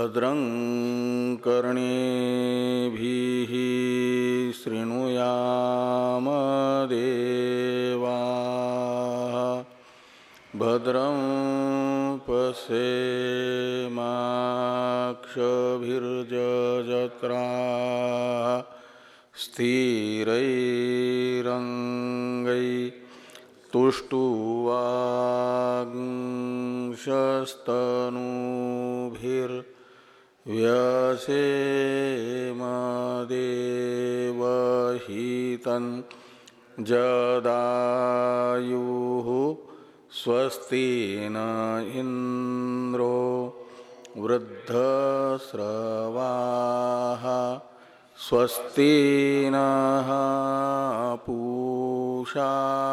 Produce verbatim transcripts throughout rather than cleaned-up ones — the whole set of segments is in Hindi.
भद्रं कर्णेभिः शृणुयाम देवाः भद्रं पश्येमाक्षभिर्यजत्राः स्थिरैरङ्गैस्तुष्टुवागुंशस्तनूभिर्व्यसेम देवहितं जदायुः स्वस्ति न इंद्रो वृद्धस्रवाः स्वस्ति नः पूषा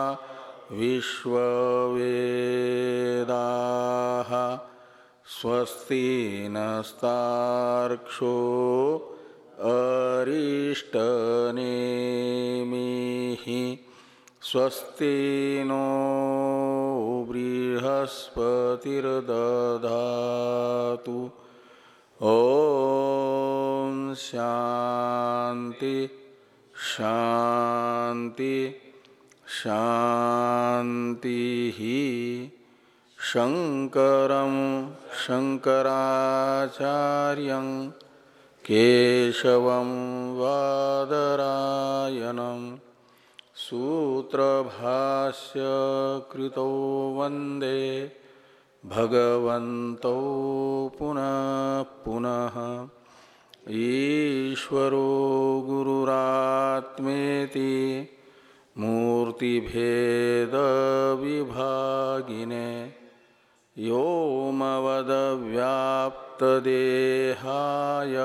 विश्ववेदाः स्वस्ति नस्तार्क्ष्यो अरिष्टनेमिः स्वस्ति नो बृहस्पतिर्दधातु ओम शांति शांति शांति ही शंकरं शंकराचार्यं केशवं वादरायणं सूत्रभाष्य कृतो वंदे भगवन्तौ पुनः पुनः ईश्वरो गुरुरात्मेति मूर्तिभेद विभागिने व्योमवद्व्याप्तदेहाय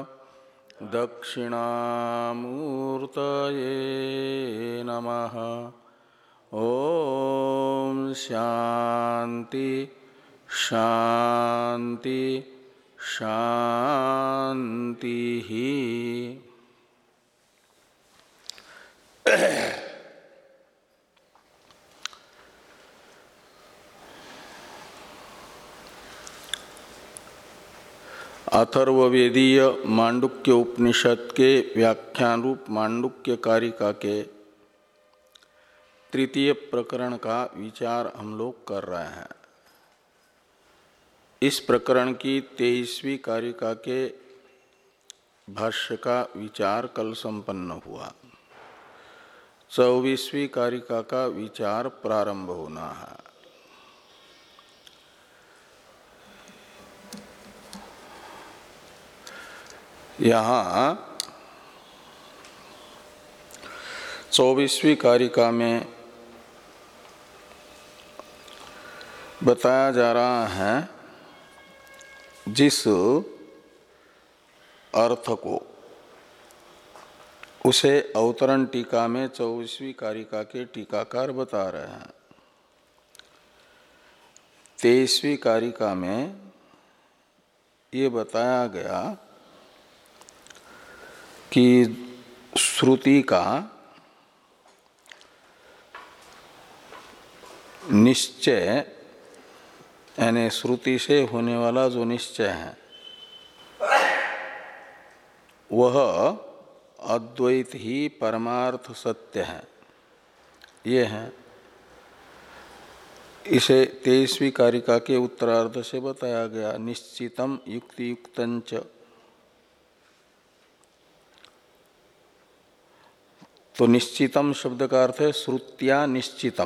दक्षिणामूर्तये नमः। ओम शांति शांति शांति ही। अथर्ववेदीय मांडुक्य उपनिषद के व्याख्यान रूप मांडुक्य कारिका के तृतीय प्रकरण का विचार हम लोग कर रहे हैं। इस प्रकरण की तेईसवीं कारिका के भाष्य का विचार कल संपन्न हुआ। चौबीसवीं कारिका का विचार प्रारंभ होना है। यहाँ चौबीसवीं कारिका में बताया जा रहा है जिस अर्थ को उसे अवतरण टीका में चौबीसवीं कारिका के टीकाकार बता रहे हैं। तेईसवीं कारिका में ये बताया गया कि श्रुति का निश्चय यानी श्रुति से होने वाला जो निश्चय है वह अद्वैत ही परमार्थ सत्य है। ये है, इसे तेईसवीं कारिका के उत्तरार्ध से बताया गया। निश्चितम युक्ति युक्तंच, तो निश्चितम शब्द का अर्थ है श्रुत्या निश्चितम।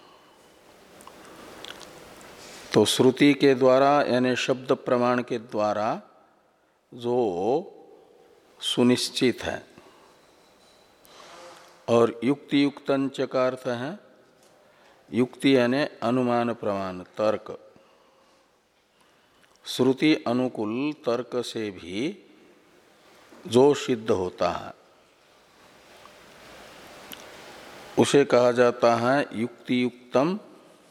तो श्रुति के द्वारा यानी शब्द प्रमाण के द्वारा जो सुनिश्चित है, और युक्ति युक्तंच का अर्थ है युक्ति यानी अनुमान प्रमाण तर्क। श्रुति अनुकूल तर्क से भी जो सिद्ध होता है उसे कहा जाता है युक्ति युक्तम।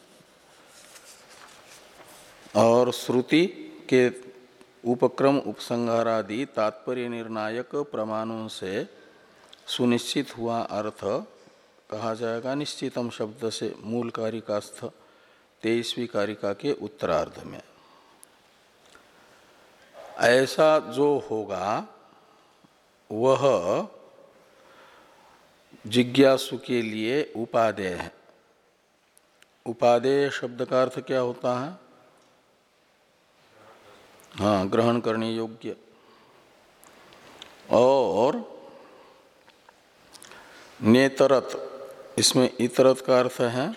और श्रुति के उपक्रम उपसंहारादि तात्पर्य निर्णायक प्रमाणों से सुनिश्चित हुआ अर्थ कहा जाएगा निश्चितम शब्द से, मूल कारिकास्थ तेईसवीं कारिका के उत्तरार्ध में। ऐसा जो होगा वह जिज्ञासु के लिए उपादेय है। उपादेय शब्द का अर्थ क्या होता है? हाँ, ग्रहण करने योग्य। और नेतरत, इसमें इतरत का अर्थ है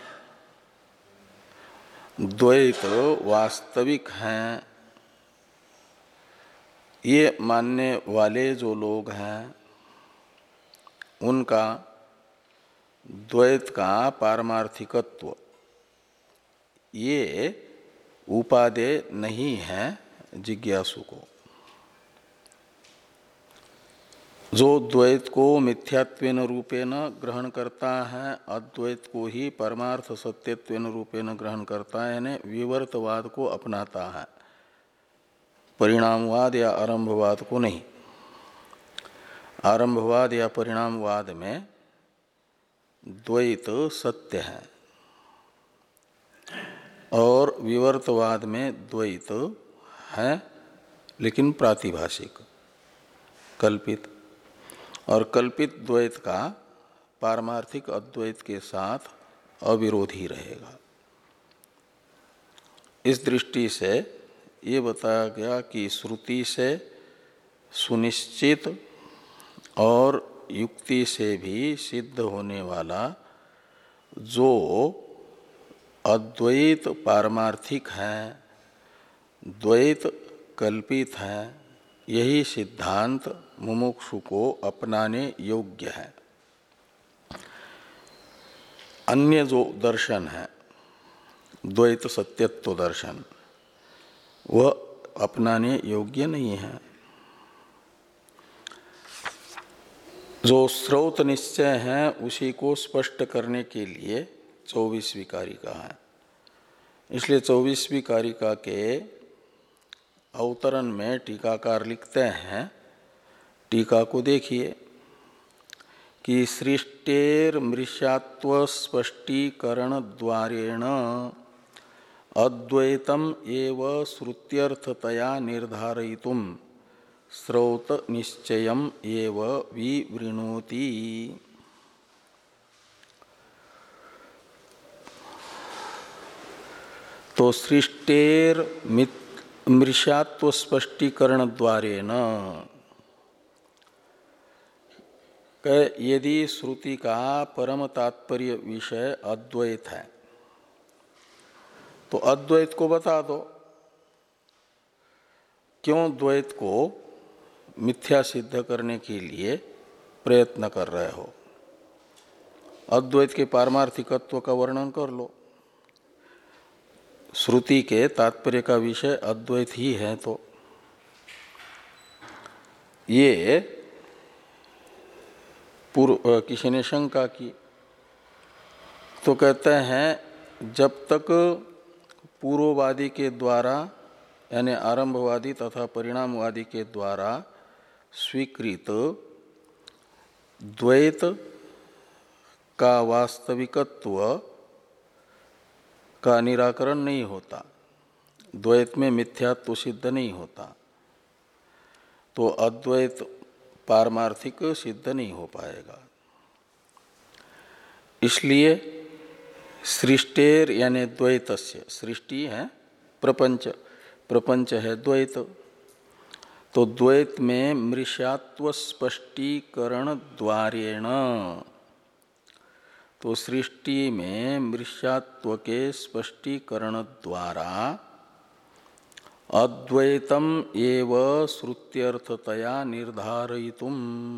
द्वैत वास्तविक हैं, ये मानने वाले जो लोग हैं उनका द्वैत का पारमार्थिकत्व ये उपादेय नहीं है जिज्ञासु को। जो द्वैत को मिथ्यात्वेन रूपेण ग्रहण करता है, अद्वैत को ही परमार्थ सत्यत्वेन रूपेण ग्रहण करता है, यानी विवर्तवाद को अपनाता है, परिणामवाद या आरंभवाद को नहीं। आरंभवाद या परिणामवाद में द्वैत सत्य है और विवर्तवाद में द्वैत है लेकिन प्रातिभाषिक, कल्पित। और कल्पित द्वैत का पारमार्थिक अद्वैत के साथ अविरोधी रहेगा। इस दृष्टि से ये बताया गया कि श्रुति से सुनिश्चित और युक्ति से भी सिद्ध होने वाला जो अद्वैत पारमार्थिक है, द्वैत कल्पित है, यही सिद्धांत मुमुक्षु को अपनाने योग्य है। अन्य जो दर्शन है द्वैत सत्यत्व दर्शन, वह अपनाने योग्य नहीं है। जो स्रोत निश्चय है उसी को स्पष्ट करने के लिए चौबीसवीं कारिका है। इसलिए चौबीसवीं कारिका के अवतरण में टीकाकार लिखते हैं, टीका को देखिए कि सृष्टेर मृष्यात्व स्पष्टीकरण द्वारेण अद्वैतम एव श्रुत्यर्थतया निर्धारयितुम स्रोत निश्चयम एव विवृणोति। तो सृष्टेर मृष्यात्व स्पष्टीकरण द्वारेण, यदि श्रुति का परम तात्पर्य विषय अद्वैत है तो अद्वैत को बता दो। क्यों द्वैत को मिथ्या सिद्ध करने के लिए प्रयत्न कर रहे हो? अद्वैत के पारमार्थिकत्व का वर्णन कर लो। श्रुति के तात्पर्य का विषय अद्वैत ही है। तो ये पूर्व किसी ने शंका की तो कहते हैं जब तक पूर्ववादी के द्वारा यानी आरंभवादी तथा परिणामवादी के द्वारा स्वीकृत द्वैत का वास्तविकत्व का निराकरण नहीं होता, द्वैत में मिथ्यात्व सिद्ध नहीं होता, तो अद्वैत पारमार्थिक सिद्ध नहीं हो पाएगा। इसलिए सृष्टेर यानी द्वैतस्य, सृष्टि है प्रपंच, प्रपंच है द्वैत, तो द्वैत में मृष्यात्व स्पष्टीकरण द्वारेण, तो सृष्टि में मृष्यात्व के स्पष्टीकरण द्वारा अद्वैतम एव श्रुत्यर्थतया निर्धारयितुम,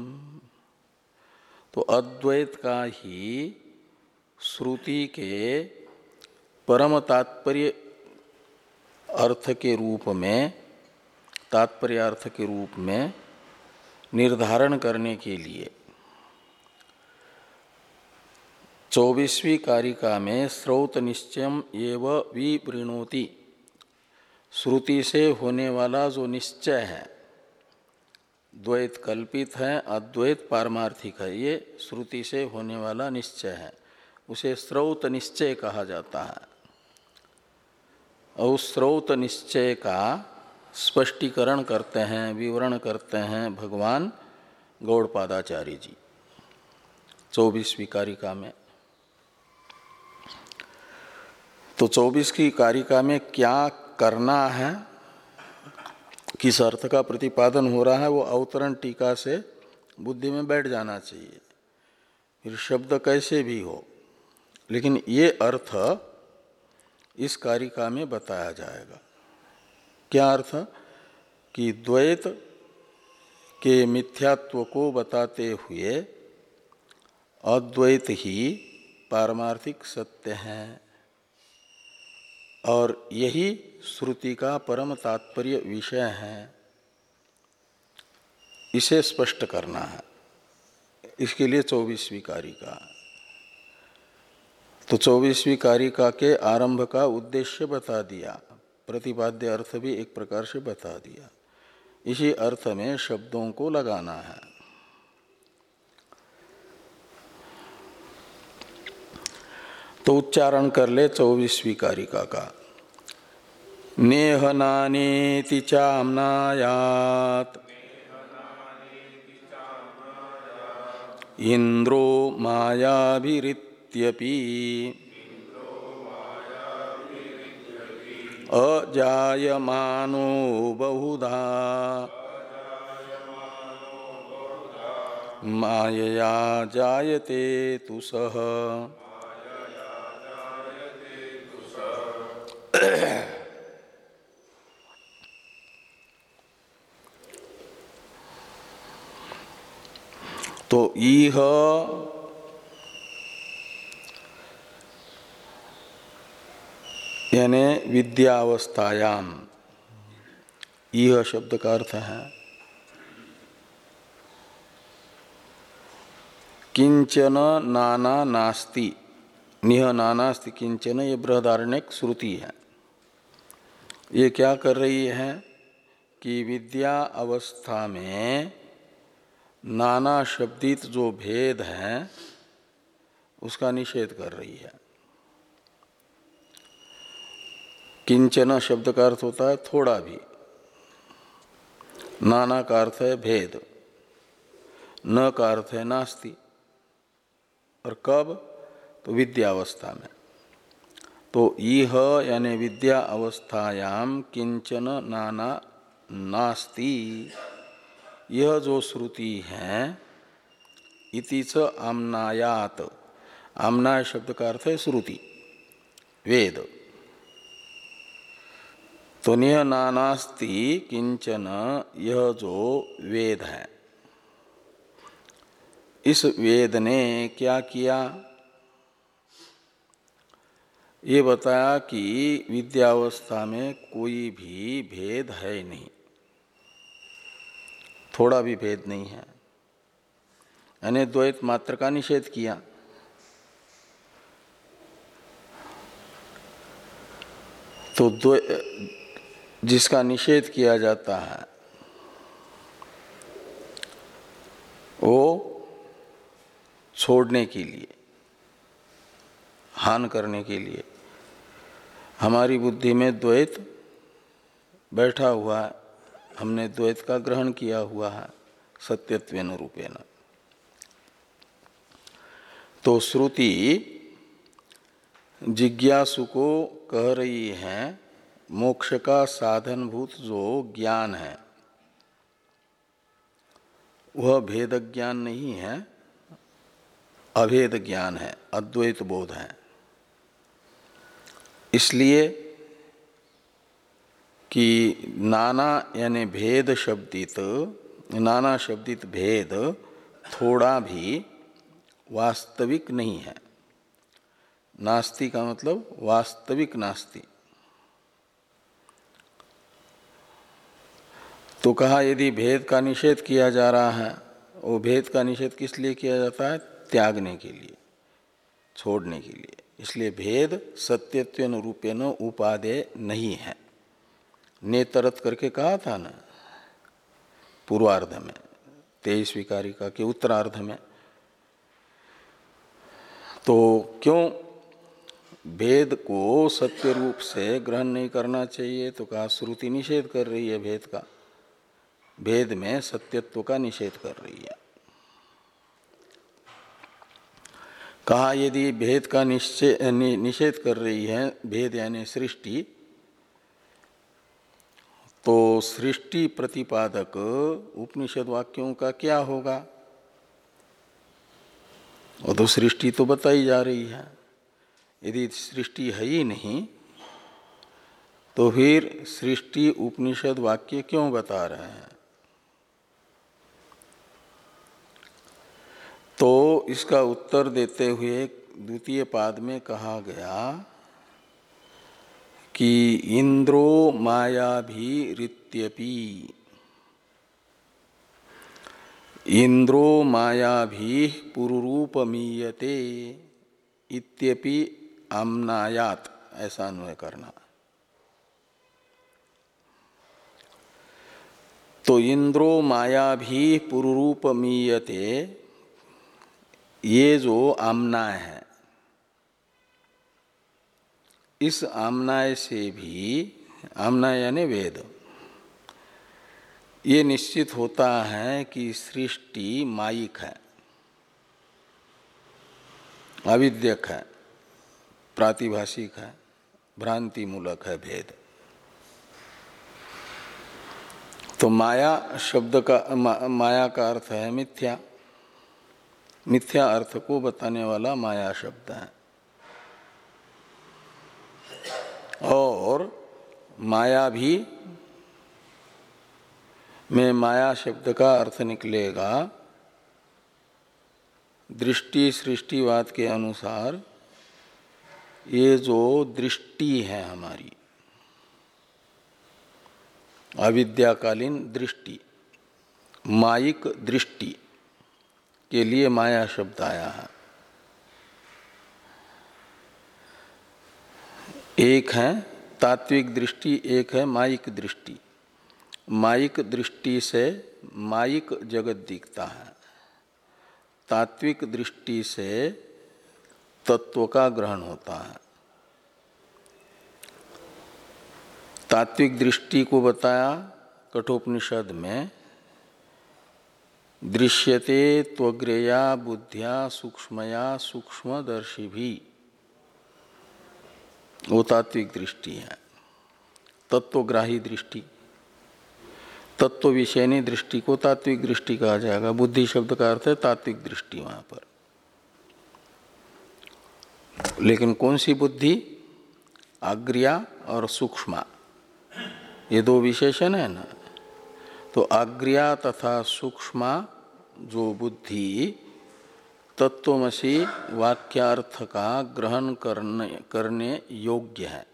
तो अद्वैत का ही श्रुति के परम तात्पर्य अर्थ के रूप में, तात्पर्य अर्थ के रूप में निर्धारण करने के लिए चौबीसवीं कारिका में स्रोत निश्चयम एव विवृणोति, श्रुति से होने वाला जो निश्चय है, द्वैत कल्पित है अद्वैत पारमार्थिक है, ये श्रुति से होने वाला निश्चय है, उसे स्रोत निश्चय कहा जाता है। और स्रोत निश्चय का स्पष्टीकरण करते हैं, विवरण करते हैं भगवान गौड़पादाचार्य जी चौबीसवीं कारिका में। तो चौबीस की कारिका में क्या करना है, किस अर्थ का प्रतिपादन हो रहा है, वो अवतरण टीका से बुद्धि में बैठ जाना चाहिए। फिर शब्द कैसे भी हो, लेकिन ये अर्थ इस कारिका में बताया जाएगा। क्या अर्थ? कि द्वैत के मिथ्यात्व को बताते हुए अद्वैत ही पारमार्थिक सत्य है और यही श्रुति का परम तात्पर्य विषय है, इसे स्पष्ट करना है। इसके लिए चौबीसवीं कारिका। तो चौबीसवीं कारिका के आरंभ का उद्देश्य बता दिया, प्रतिपाद्य अर्थ भी एक प्रकार से बता दिया। इसी अर्थ में शब्दों को लगाना है। तो उच्चारण कर ले चौबीसवीं कारिका का। नेहनानेति चाम्नायात् इंद्रो मायाभिरित्यपि अजायमानो बहुधा मायया जायते तु सः। तो इह यानी विद्यावस्थायाम, इह शब्द का अर्थ है किंचन नाना नास्ति। निह नानास्ति किंचन, ये बृहदारण्यक श्रुति है। ये क्या कर रही है कि विद्या अवस्था में नाना शब्दित जो भेद है उसका निषेध कर रही है। किंचन शब्द का अर्थ होता है थोड़ा भी, नाना का अर्थ है भेद, न का अर्थ है नास्ति। और कब? तो विद्यावस्था में। तो यह यानी विद्या अवस्थायाम किंचन नाना नास्ति, यह जो श्रुति है इति च आम्नायात। आम्नाय शब्द का अर्थ है श्रुति, वेद। तो निह नानास्ति किंचन, यह जो वेद है, इस वेद ने क्या किया? ये बताया कि विद्यावस्था में कोई भी भेद है नहीं, थोड़ा भी भेद नहीं है, यानी द्वैत मात्र का निषेध किया। तो जिसका निषेध किया जाता है वो छोड़ने के लिए, हान करने के लिए हमारी बुद्धि में द्वैत बैठा हुआ है, हमने द्वैत का ग्रहण किया हुआ है सत्यत्वेन रूपेण। तो श्रुति जिज्ञासु को कह रही है मोक्ष का साधनभूत जो ज्ञान है वह भेद ज्ञान नहीं है, अभेद ज्ञान है, अद्वैत बोध है। इसलिए कि नाना यानी भेद शब्दित, नाना शब्दित भेद थोड़ा भी वास्तविक नहीं है। नास्ति का मतलब वास्तविक नास्ति। तो कहा यदि भेद का निषेध किया जा रहा है, वो भेद का निषेध किस लिए किया जाता है? त्यागने के लिए, छोड़ने के लिए। इसलिए भेद सत्यत्वेन रूपेण उपादेय नहीं है। नेतरत करके कहा था ना पूर्वार्ध में, तेईसवीं कारिका के उत्तरार्ध में। तो क्यों भेद को सत्य रूप से ग्रहण नहीं करना चाहिए, तो कहा श्रुति निषेध कर रही है भेद का, भेद में सत्यत्व का निषेध कर रही है। कहा यदि भेद का निश्चय नि, निषेध कर रही है, भेद यानी सृष्टि, तो सृष्टि प्रतिपादक उपनिषद वाक्यों का क्या होगा? वो तो सृष्टि तो बताई जा रही है, यदि सृष्टि है ही नहीं तो फिर सृष्टि उपनिषद वाक्य क्यों बता रहे हैं? तो इसका उत्तर देते हुए द्वितीय पाद में कहा गया कि इंद्रो मायाभिरित्यपि, इंद्रो मायाभिः पुरुरूपमीयते इत्यपि आम्नायात, ऐसा अन्वय करना। तो इंद्रो मायाभिः पुरुरूपमीयते, ये जो आम्नाय है, इस आम्नाय से भी, आम्नाय यानी वेद, ये निश्चित होता है कि सृष्टि मायिक है, अविद्यक है, प्रातिभाषिक है, भ्रांति मूलक है भेद। तो माया शब्द का मा, माया का अर्थ है मिथ्या, मिथ्या अर्थ को बताने वाला माया शब्द है। और माया भी में माया शब्द का अर्थ निकलेगा दृष्टि सृष्टिवाद के अनुसार, ये जो दृष्टि है हमारी अविद्याकालीन दृष्टि, मायिक दृष्टि के लिए माया शब्द आया है। एक है तात्विक दृष्टि, एक है मायिक दृष्टि। मायिक दृष्टि से मायिक जगत दिखता है, तात्विक दृष्टि से तत्व का ग्रहण होता है। तात्विक दृष्टि को बताया कठोपनिषद में, दृश्यते त्वग्रेया बुद्ध्या सूक्ष्मया सूक्ष्मदर्शी भी, वो तात्विक दृष्टि है। तत्वग्राही दृष्टि, तत्व विषयनी दृष्टि को तात्विक दृष्टि कहा जाएगा। बुद्धि शब्द का अर्थ है तात्विक दृष्टि वहां पर। लेकिन कौन सी बुद्धि? अग्र्या और सूक्ष्मा, ये दो विशेषण है ना। तो अग्र्या तथा सूक्ष्मा जो बुद्धि तत्वमसि वाक्यार्थ का ग्रहण करने करने योग्य है,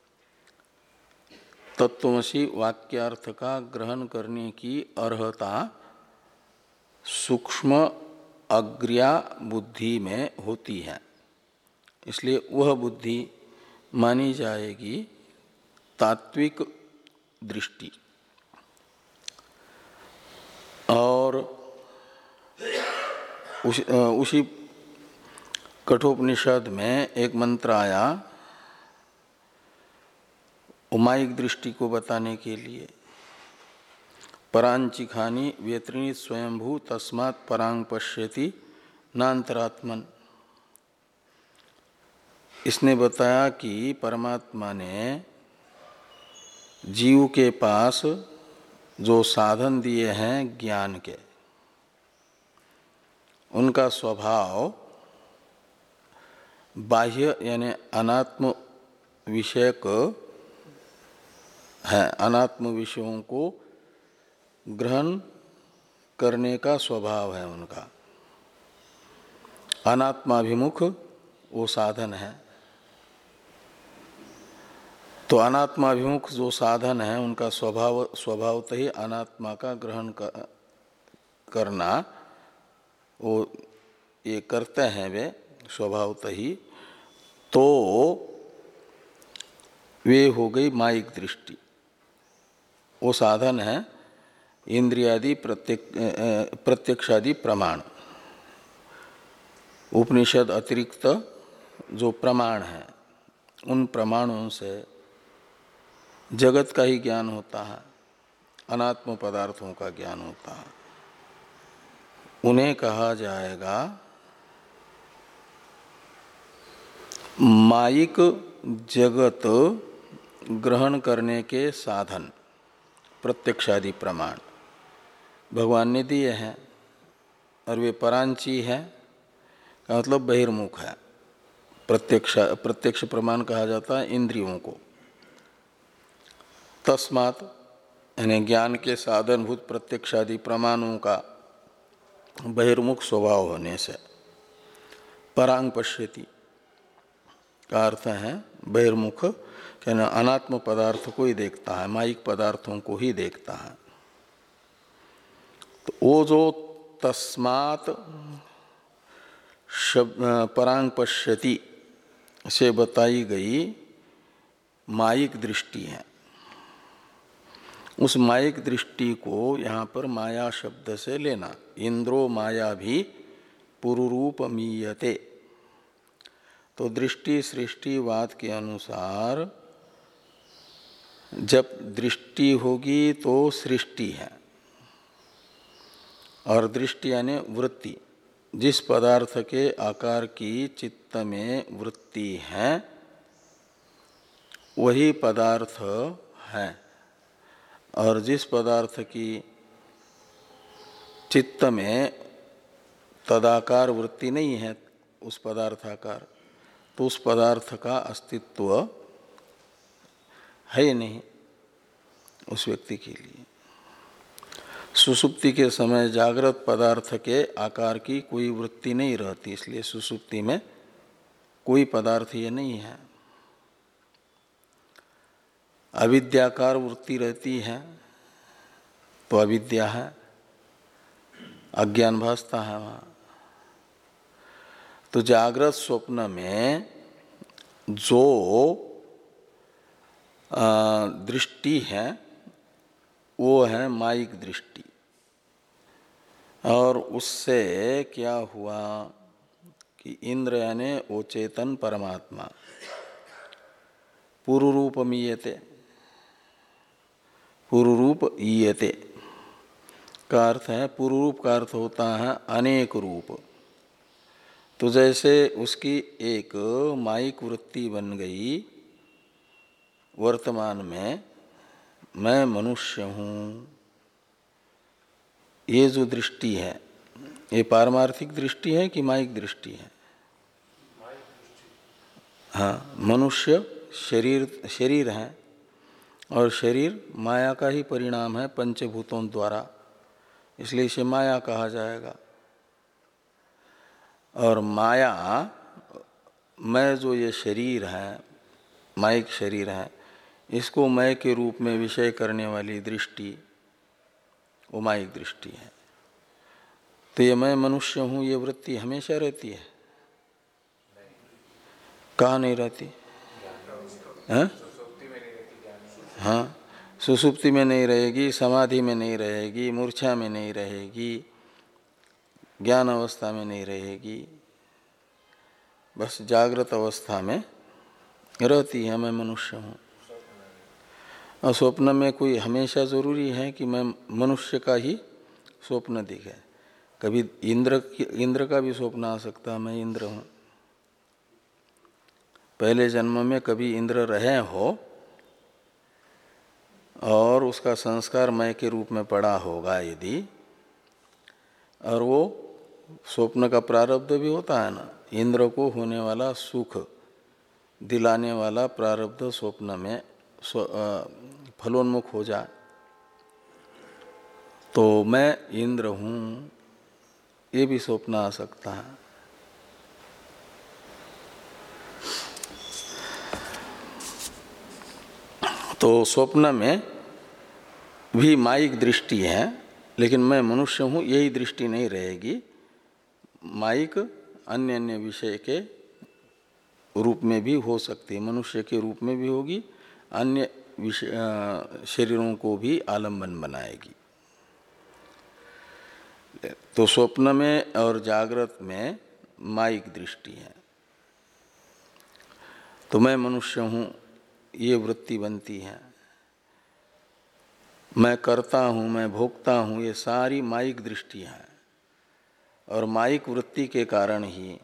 तत्वमसि वाक्यार्थ का ग्रहण करने की अर्हता सूक्ष्म अग्र्या बुद्धि में होती है, इसलिए वह बुद्धि मानी जाएगी तात्विक दृष्टि। और उस, उसी कठोपनिषद में एक मंत्र आया उमायिक दृष्टि को बताने के लिए, परांचिखानी व्यत्रिणी स्वयंभू तस्मात् परांग पश्यति नान्तरात्मन। इसने बताया कि परमात्मा ने जीव के पास जो साधन दिए हैं ज्ञान के, उनका स्वभाव बाह्य यानी अनात्म विषयक है, अनात्म विषयों को ग्रहण करने का स्वभाव है उनका। अनात्माभिमुख वो साधन है। तो अनात्माभिमुख जो साधन है उनका स्वभाव स्वभावतः ही अनात्मा का ग्रहण कर, करना वो ये करते हैं वे स्वभावतः ही। तो वे हो गई मायिक दृष्टि, वो साधन है इंद्रियादि प्रत्यक्ष प्रत्यक्षादि प्रमाण, उपनिषद अतिरिक्त जो प्रमाण है उन प्रमाणों से जगत का ही ज्ञान होता है, अनात्म पदार्थों का ज्ञान होता है। उन्हें कहा जाएगा मायिक जगत ग्रहण करने के साधन, प्रत्यक्षादि प्रमाण भगवान ने दिए हैं, और वे परांची है का मतलब बहिर्मुख है। प्रत्यक्ष प्रत्यक्ष प्रमाण कहा जाता है इंद्रियों को। तस्मात् यानी ज्ञान के साधनभूत प्रत्यक्षादि प्रमाणों का बहिर्मुख स्वभाव होने से परांग पश्यति का अर्थ है बहिर्मुख, कहना अनात्म पदार्थ को ही देखता है, मायिक पदार्थों को ही देखता है। तो वो जो तस्मात् परांग पश्यति से बताई गई मायिक दृष्टि है, उस मायिक दृष्टि को यहाँ पर माया शब्द से लेना। इंद्रो माया भी पुरुरूपमीयते, तो दृष्टि सृष्टिवाद के अनुसार जब दृष्टि होगी तो सृष्टि है, और दृष्टि यानी वृत्ति, जिस पदार्थ के आकार की चित्त में वृत्ति है वही पदार्थ है, और जिस पदार्थ की चित्त में तदाकार वृत्ति नहीं है, उस पदार्थाकार, तो उस पदार्थ का अस्तित्व है ही नहीं उस व्यक्ति के लिए। सुसुप्ति के समय जागृत पदार्थ के आकार की कोई वृत्ति नहीं रहती, इसलिए सुसुप्ति में कोई पदार्थ ये नहीं है। अविद्याकार वृत्ति रहती है तो अविद्या है, अज्ञान भासता है वहाँ। तो जागृत स्वप्न में जो दृष्टि है वो है मायिक दृष्टि, और उससे क्या हुआ कि इंद्र यानी वो चेतन परमात्मा पुरुरूपमीयते, पुरुरूप ईयते का अर्थ है, पुरुरूप का अर्थ होता है अनेक रूप। तो जैसे उसकी एक मायिक वृत्ति बन गई वर्तमान में, मैं मनुष्य हूँ, ये जो दृष्टि है ये पारमार्थिक दृष्टि है कि मायिक दृष्टि है? हाँ, मनुष्य शरीर शरीर है, और शरीर माया का ही परिणाम है पंचभूतों द्वारा, इसलिए इसे माया कहा जाएगा। और माया मैं जो ये शरीर है, मायिक शरीर है, इसको मैं के रूप में विषय करने वाली दृष्टि वो मायिक दृष्टि है। तो ये मैं मनुष्य हूँ ये वृत्ति हमेशा रहती है? कहाँ नहीं रहती? हाँ, हाँ, सुसुप्ति में नहीं रहेगी, समाधि में नहीं रहेगी, मूर्छा में नहीं रहेगी, ज्ञान अवस्था में नहीं रहेगी, बस जागृत अवस्था में रहती है मैं मनुष्य हूँ। और स्वप्न में कोई हमेशा जरूरी है कि मैं मनुष्य का ही स्वप्न दिखे? कभी इंद्र इंद्र का भी स्वप्न आ सकता है, मैं इंद्र हूँ। पहले जन्म में कभी इंद्र रहे हो और उसका संस्कार मैं के रूप में पड़ा होगा यदि, और वो स्वप्न का प्रारब्ध भी होता है ना, इंद्र को होने वाला सुख दिलाने वाला प्रारब्ध स्वप्न में फलोन्मुख हो जाए, तो मैं इंद्र हूँ ये भी स्वप्न आ सकता है। तो स्वप्न में भी मायिक दृष्टि है, लेकिन मैं मनुष्य हूँ यही दृष्टि नहीं रहेगी। मायिक अन्य अन्य विषय के रूप में भी हो सकती है, मनुष्य के रूप में भी होगी, अन्य विषय शरीरों को भी आलम्बन बनाएगी। तो स्वप्न में और जागृत में मायिक दृष्टि है। तो मैं मनुष्य हूँ, ये वृत्ति बनती है। मैं करता हूँ, मैं भोगता हूँ, ये सारी मायिक दृष्टि है। और मायिक वृत्ति के कारण ही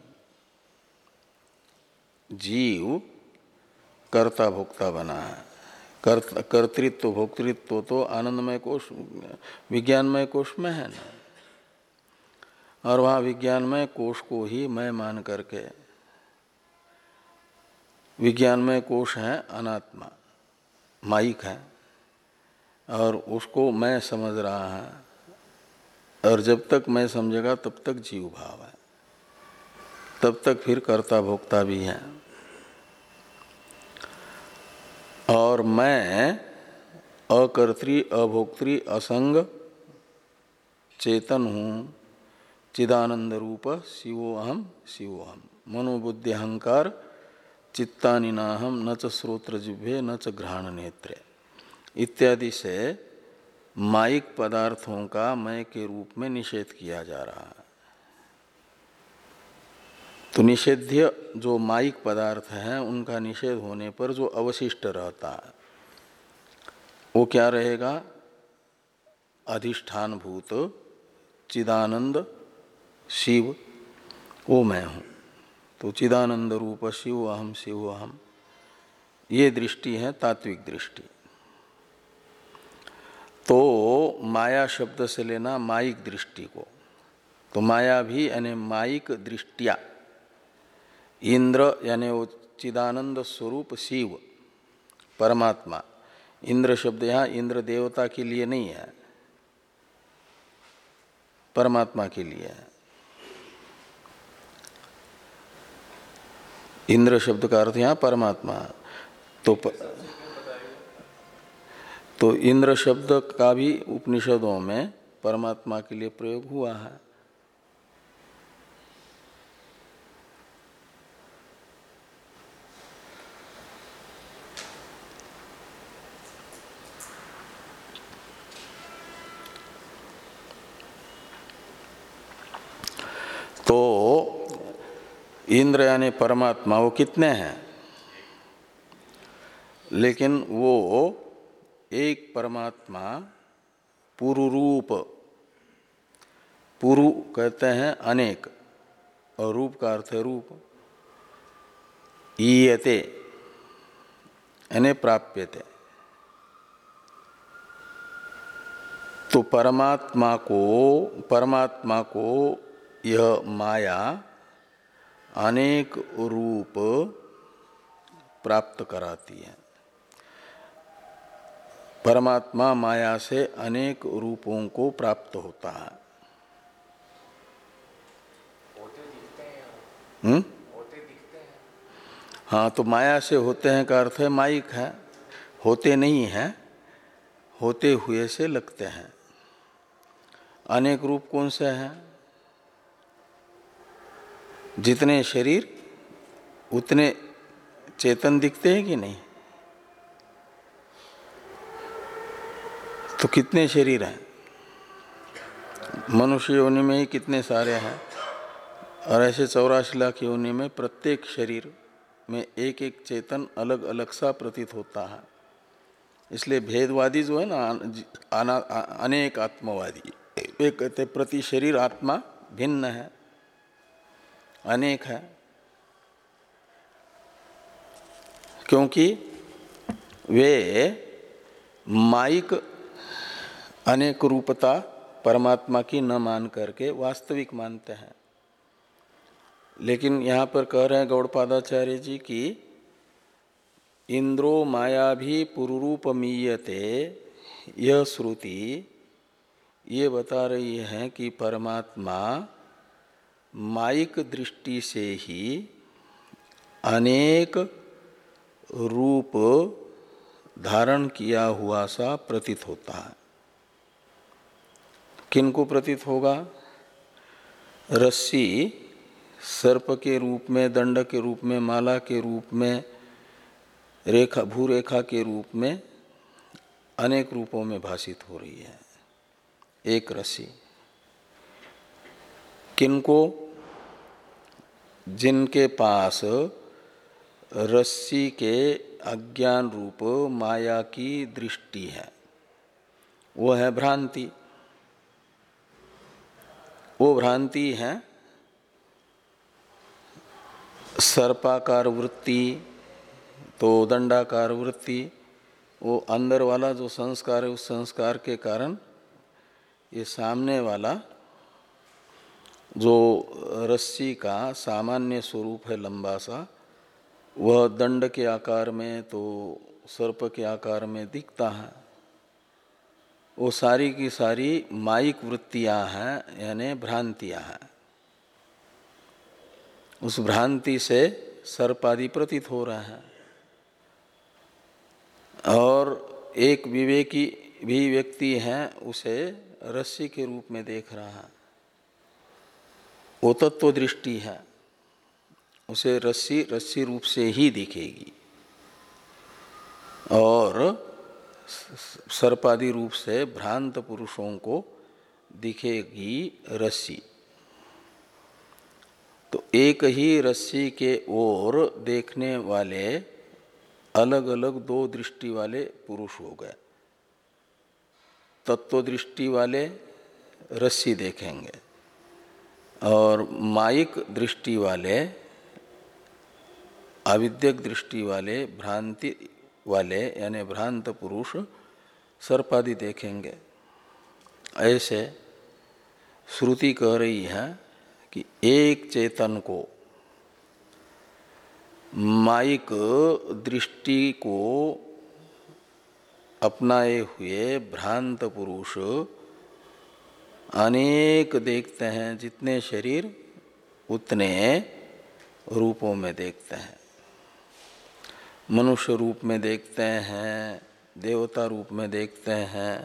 जीव कर्ता भोक्ता बना है। कर्तृत्व भोक्तृत्व तो आनंदमय कोश, विज्ञानमय कोश में है ना, और वहाँ विज्ञानमय कोश को ही मैं मान करके, विज्ञानमय कोश है अनात्मा, मायिक है, और उसको मैं समझ रहा है। और जब तक मैं समझेगा तब तक जीव भाव है, तब तक फिर कर्ता भोक्ता भी है। और मैं अकर्त्री अभोक्त्री असंग चेतन हूँ, चिदानंद रूप शिवोहम शिवोहम, मनोबुद्धि अहंकार चित्तानि नाहम न च श्रोत्र जिह्वे न च घ्राण नेत्रे इत्यादि से मायिक पदार्थों का मैं के रूप में निषेध किया जा रहा है। तो निषेध्य जो मायिक पदार्थ हैं उनका निषेध होने पर जो अवशिष्ट रहता है वो क्या रहेगा? अधिष्ठान भूत चिदानंद शिव, वो मैं हूँ। तो चिदानंद रूप शिव अहम शिव अहम, ये दृष्टि है तात्विक दृष्टि। तो माया शब्द से लेना मायिक दृष्टि को। तो माया भी यानी मायिक दृष्टिया, इंद्र यानी वो चिदानंद स्वरूप शिव परमात्मा, इंद्र शब्द यहाँ इंद्र देवता के लिए नहीं है, परमात्मा के लिए है। इंद्र शब्द का अर्थ यहाँ परमात्मा। तो प... तो इंद्र शब्द का भी उपनिषदों में परमात्मा के लिए प्रयोग हुआ है। तो इंद्र यानी परमात्मा वो कितने हैं? लेकिन वो एक परमात्मा पुरुरूप, पुरु कहते हैं अनेक, और रूप का अर्थ है रूप, ईयते यानी प्राप्यते। तो परमात्मा को परमात्मा को यह माया अनेक रूप प्राप्त कराती है। परमात्मा माया से अनेक रूपों को प्राप्त होता है। होते दिखते हैं। हम्म? होते दिखते हैं। हाँ, तो माया से होते हैं का अर्थ है मायिक है, होते नहीं हैं, होते हुए से लगते हैं। अनेक रूप कौन से हैं? जितने शरीर उतने चेतन दिखते हैं कि नहीं? तो कितने शरीर हैं? मनुष्य योनि में ही कितने सारे हैं, और ऐसे चौरासी लाख योनि में प्रत्येक शरीर में एक एक चेतन अलग अलग सा प्रतीत होता है। इसलिए भेदवादी जो है ना, अनेक आत्मवादी, वे कहते प्रति शरीर आत्मा भिन्न है, अनेक है, क्योंकि वे मायिक अनेक रूपता परमात्मा की न मान करके वास्तविक मानते हैं। लेकिन यहाँ पर कह रहे हैं गौड़पादाचार्य जी की इंद्रो माया भी पुरुरूपमीयते, यह श्रुति ये बता रही है कि परमात्मा मायिक दृष्टि से ही अनेक रूप धारण किया हुआ सा प्रतीत होता है। किनको प्रतीत होगा? रस्सी सर्प के रूप में, दंड के रूप में, माला के रूप में, रेखा भूरेखा के रूप में अनेक रूपों में भाषित हो रही है एक रस्सी। किनको? जिनके पास रस्सी के अज्ञान रूप माया की दृष्टि है, वो है भ्रांति। वो भ्रांति है सर्पाकार वृत्ति, तो दंडाकार वृत्ति। वो अंदर वाला जो संस्कार है, उस संस्कार के कारण ये सामने वाला जो रस्सी का सामान्य स्वरूप है लंबा सा, वह दंड के आकार में तो सर्प के आकार में दिखता है। वो सारी की सारी मायिक वृत्तियां हैं, यानी भ्रांतियां हैं। उस भ्रांति से सर्प आदि प्रतीत हो रहा है। और एक विवेकी भी व्यक्ति है, उसे रस्सी के रूप में देख रहा है। वो तत्व दृष्टि है, उसे रस्सी रस्सी रूप से ही दिखेगी और सर्पादि रूप से भ्रांत पुरुषों को दिखेगी रस्सी। तो एक ही रस्सी के ओर देखने वाले अलग अलग दो दृष्टि वाले पुरुष हो गए। तत्व दृष्टि वाले रस्सी देखेंगे और मायिक दृष्टि वाले, अविद्यक दृष्टि वाले, भ्रांति वाले यानी भ्रांत पुरुष सर्पादि देखेंगे। ऐसे श्रुति कह रही है कि एक चेतन को मायिक दृष्टि को अपनाए हुए भ्रांत पुरुष अनेक देखते हैं। जितने शरीर उतने रूपों में देखते हैं। मनुष्य रूप में देखते हैं, देवता रूप में देखते हैं,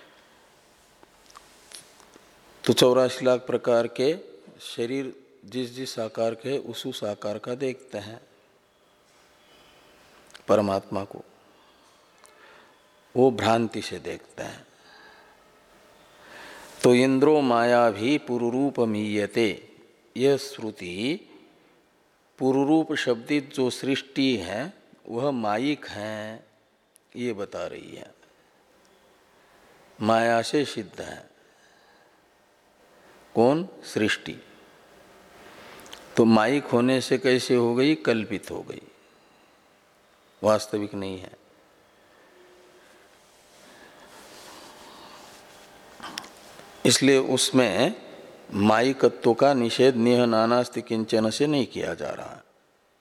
तो चौरासी लाख प्रकार के शरीर जिस जिस आकार के उस उस आकार का देखते हैं परमात्मा को। वो भ्रांति से देखते हैं। तो इंद्रो माया भी पुरुरूप मीयते, यह श्रुति पुरुरूप शब्दित जो सृष्टि है वह मायिक है, ये बता रही है। माया से सिद्ध है। कौन? सृष्टि। तो मायिक होने से कैसे हो गई? कल्पित हो गई, वास्तविक नहीं है। इसलिए उसमें मायिकत्व का निषेध निह नानास्ति किंचन से नहीं किया जा रहा है,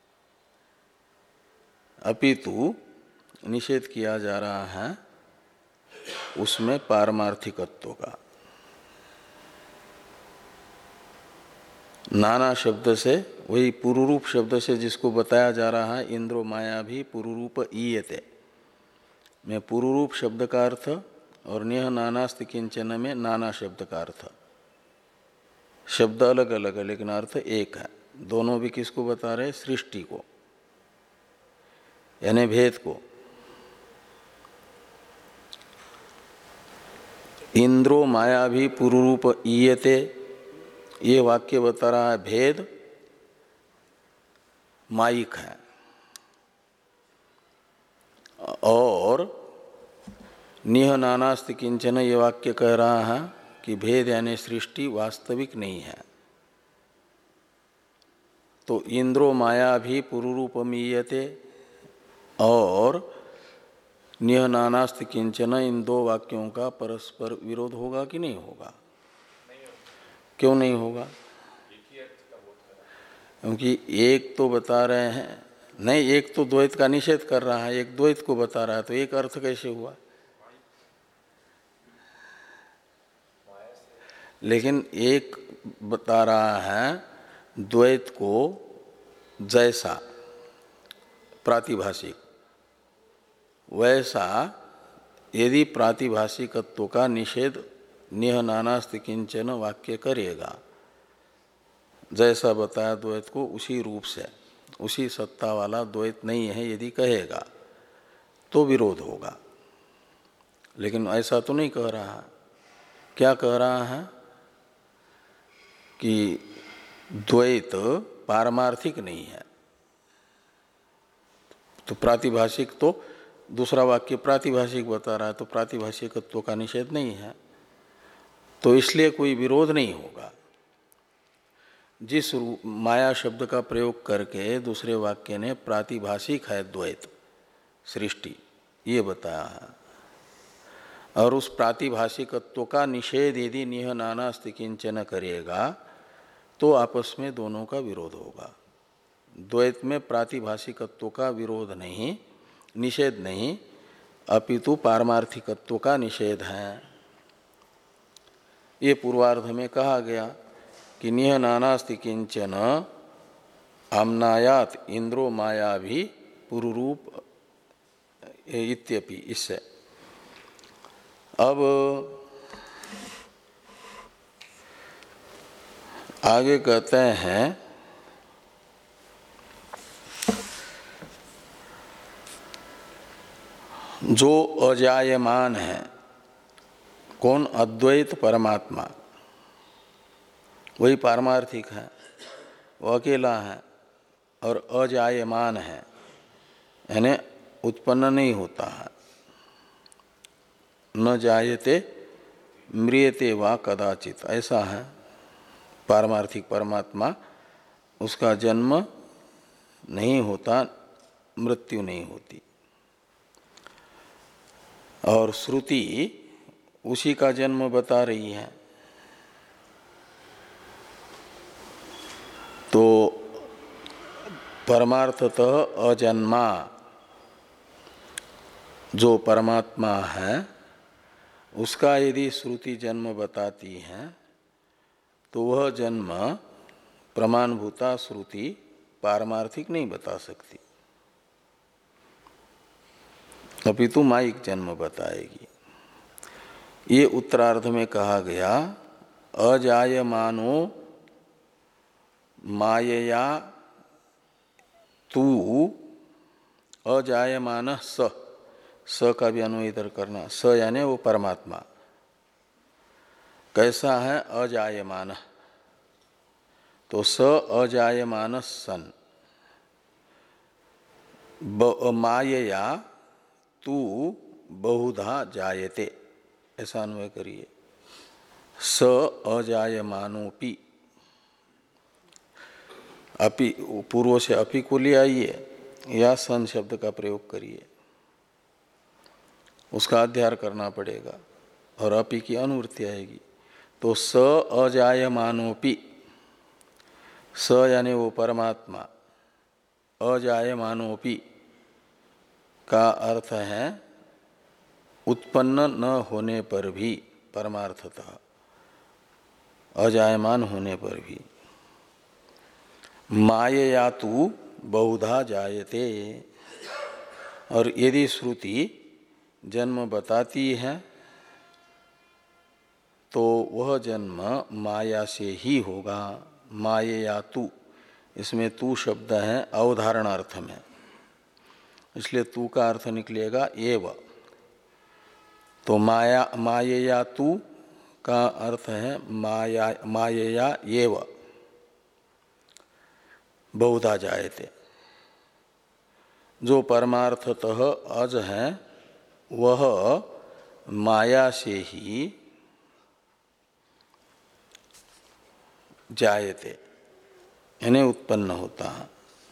अपितु निषेध किया जा रहा है उसमें पारमार्थिकत्व का। नाना शब्द से, वही पुरुरूप शब्द से जिसको बताया जा रहा है, इंद्रो माया भी पुरुरूप ईयते में पुरुरूप शब्द का अर्थ और निह नानास्ति किंचन में नाना शब्द का अर्थ। शब्द अलग अलग है लेकिन अर्थ एक है। दोनों भी किसको बता रहे? सृष्टि को, यानी भेद को। इंद्रो माया भी पुरुरूप ईयते, ये वाक्य बता रहा है भेद मायिक है। और निह नानास्ति किंचन ये वाक्य कह रहा है कि भेद यानी सृष्टि वास्तविक नहीं है। तो इंद्रो माया भी पुरुरूपमीयते और निह नानास्ति किंचन, इन दो वाक्यों का परस्पर विरोध होगा कि नहीं होगा? क्यों नहीं होगा? क्योंकि एक तो बता रहे हैं, नहीं, एक तो द्वैत का निषेध कर रहा है, एक द्वैत को बता रहा है, तो एक अर्थ कैसे हुआ? लेकिन एक बता रहा है द्वैत को जैसा प्रातिभाषिक, वैसा यदि प्रातिभाषिकत्व का निषेध निह नानास्ति किंचन वाक्य करेगा, जैसा बताया द्वैत को उसी रूप से, उसी सत्ता वाला द्वैत नहीं है यदि कहेगा तो विरोध होगा। लेकिन ऐसा तो नहीं कह रहा है। क्या कह रहा है? कि द्वैत पारमार्थिक नहीं है, तो प्रातिभाषिक तो दूसरा वाक्य प्रातिभाषिक बता रहा है, तो प्रातिभाषिकत्व का निषेध नहीं है, तो इसलिए कोई विरोध नहीं होगा। जिस माया शब्द का प्रयोग करके दूसरे वाक्य ने प्रातिभाषिक है द्वैत सृष्टि ये बताया है, और उस प्रातिभाषिकत्व का निषेध यदि निह नानास्ति किंचन करेगा तो आपस में दोनों का विरोध होगा। द्वैत में प्रातिभाषिकत्व का विरोध नहीं, निषेध नहीं, अपितु पारमार्थिकत्व का निषेध है। ये पूर्वार्ध में कहा गया कि निह नानास्ति किंचन आम्नायात इंद्रो माया भी पुरुरूप इत्यपि। इससे अब आगे कहते हैं जो अजायमान है, कौन? अद्वैत परमात्मा, वही पारमार्थिक है, वो अकेला है और अजायमान है, यानी उत्पन्न नहीं होता है। न जायते म्रियते वा कदाचित, ऐसा है पारमार्थिक परमात्मा, उसका जन्म नहीं होता, मृत्यु नहीं होती। और श्रुति उसी का जन्म बता रही है। तो परमार्थतः अजन्मा जो परमात्मा है उसका यदि श्रुति जन्म बताती है तो वह जन्म प्रमाणभूता श्रुति पारमार्थिक नहीं बता सकती, अपितु मायिक जन्म बताएगी। ये उत्तरार्ध में कहा गया अजायमानो मायया तू अजायमान स, स का भी अन्वय इधर करना, स यानी वो परमात्मा कैसा है? अजायमान, तो स अजायमान सन मायया तू बहुधा जायते, ऐसा अन्वय करिए। स अजायमानोपि, अपि पूर्व से अपि को ले आइए या सन शब्द का प्रयोग करिए, उसका अध्ययन करना पड़ेगा और अपि की अनुवृत्ति आएगी। तो स अजायमानोपि, स यानी वो परमात्मा, अजायमानोपि का अर्थ है उत्पन्न न होने पर भी, परमार्थतः अजायमान होने पर भी। मायया तु बहुधा जायते, और यदि श्रुति जन्म बताती है तो वह जन्म माया से ही होगा। मायया तु, इसमें तू शब्द है अवधारण अर्थ में, इसलिए तू का अर्थ निकलेगा एव। तो माया मायया तु का अर्थ है माया मायया एव बहुधा जायते। जो परमार्थतः अज है वह माया से ही जायते, यानी उत्पन्न होता है,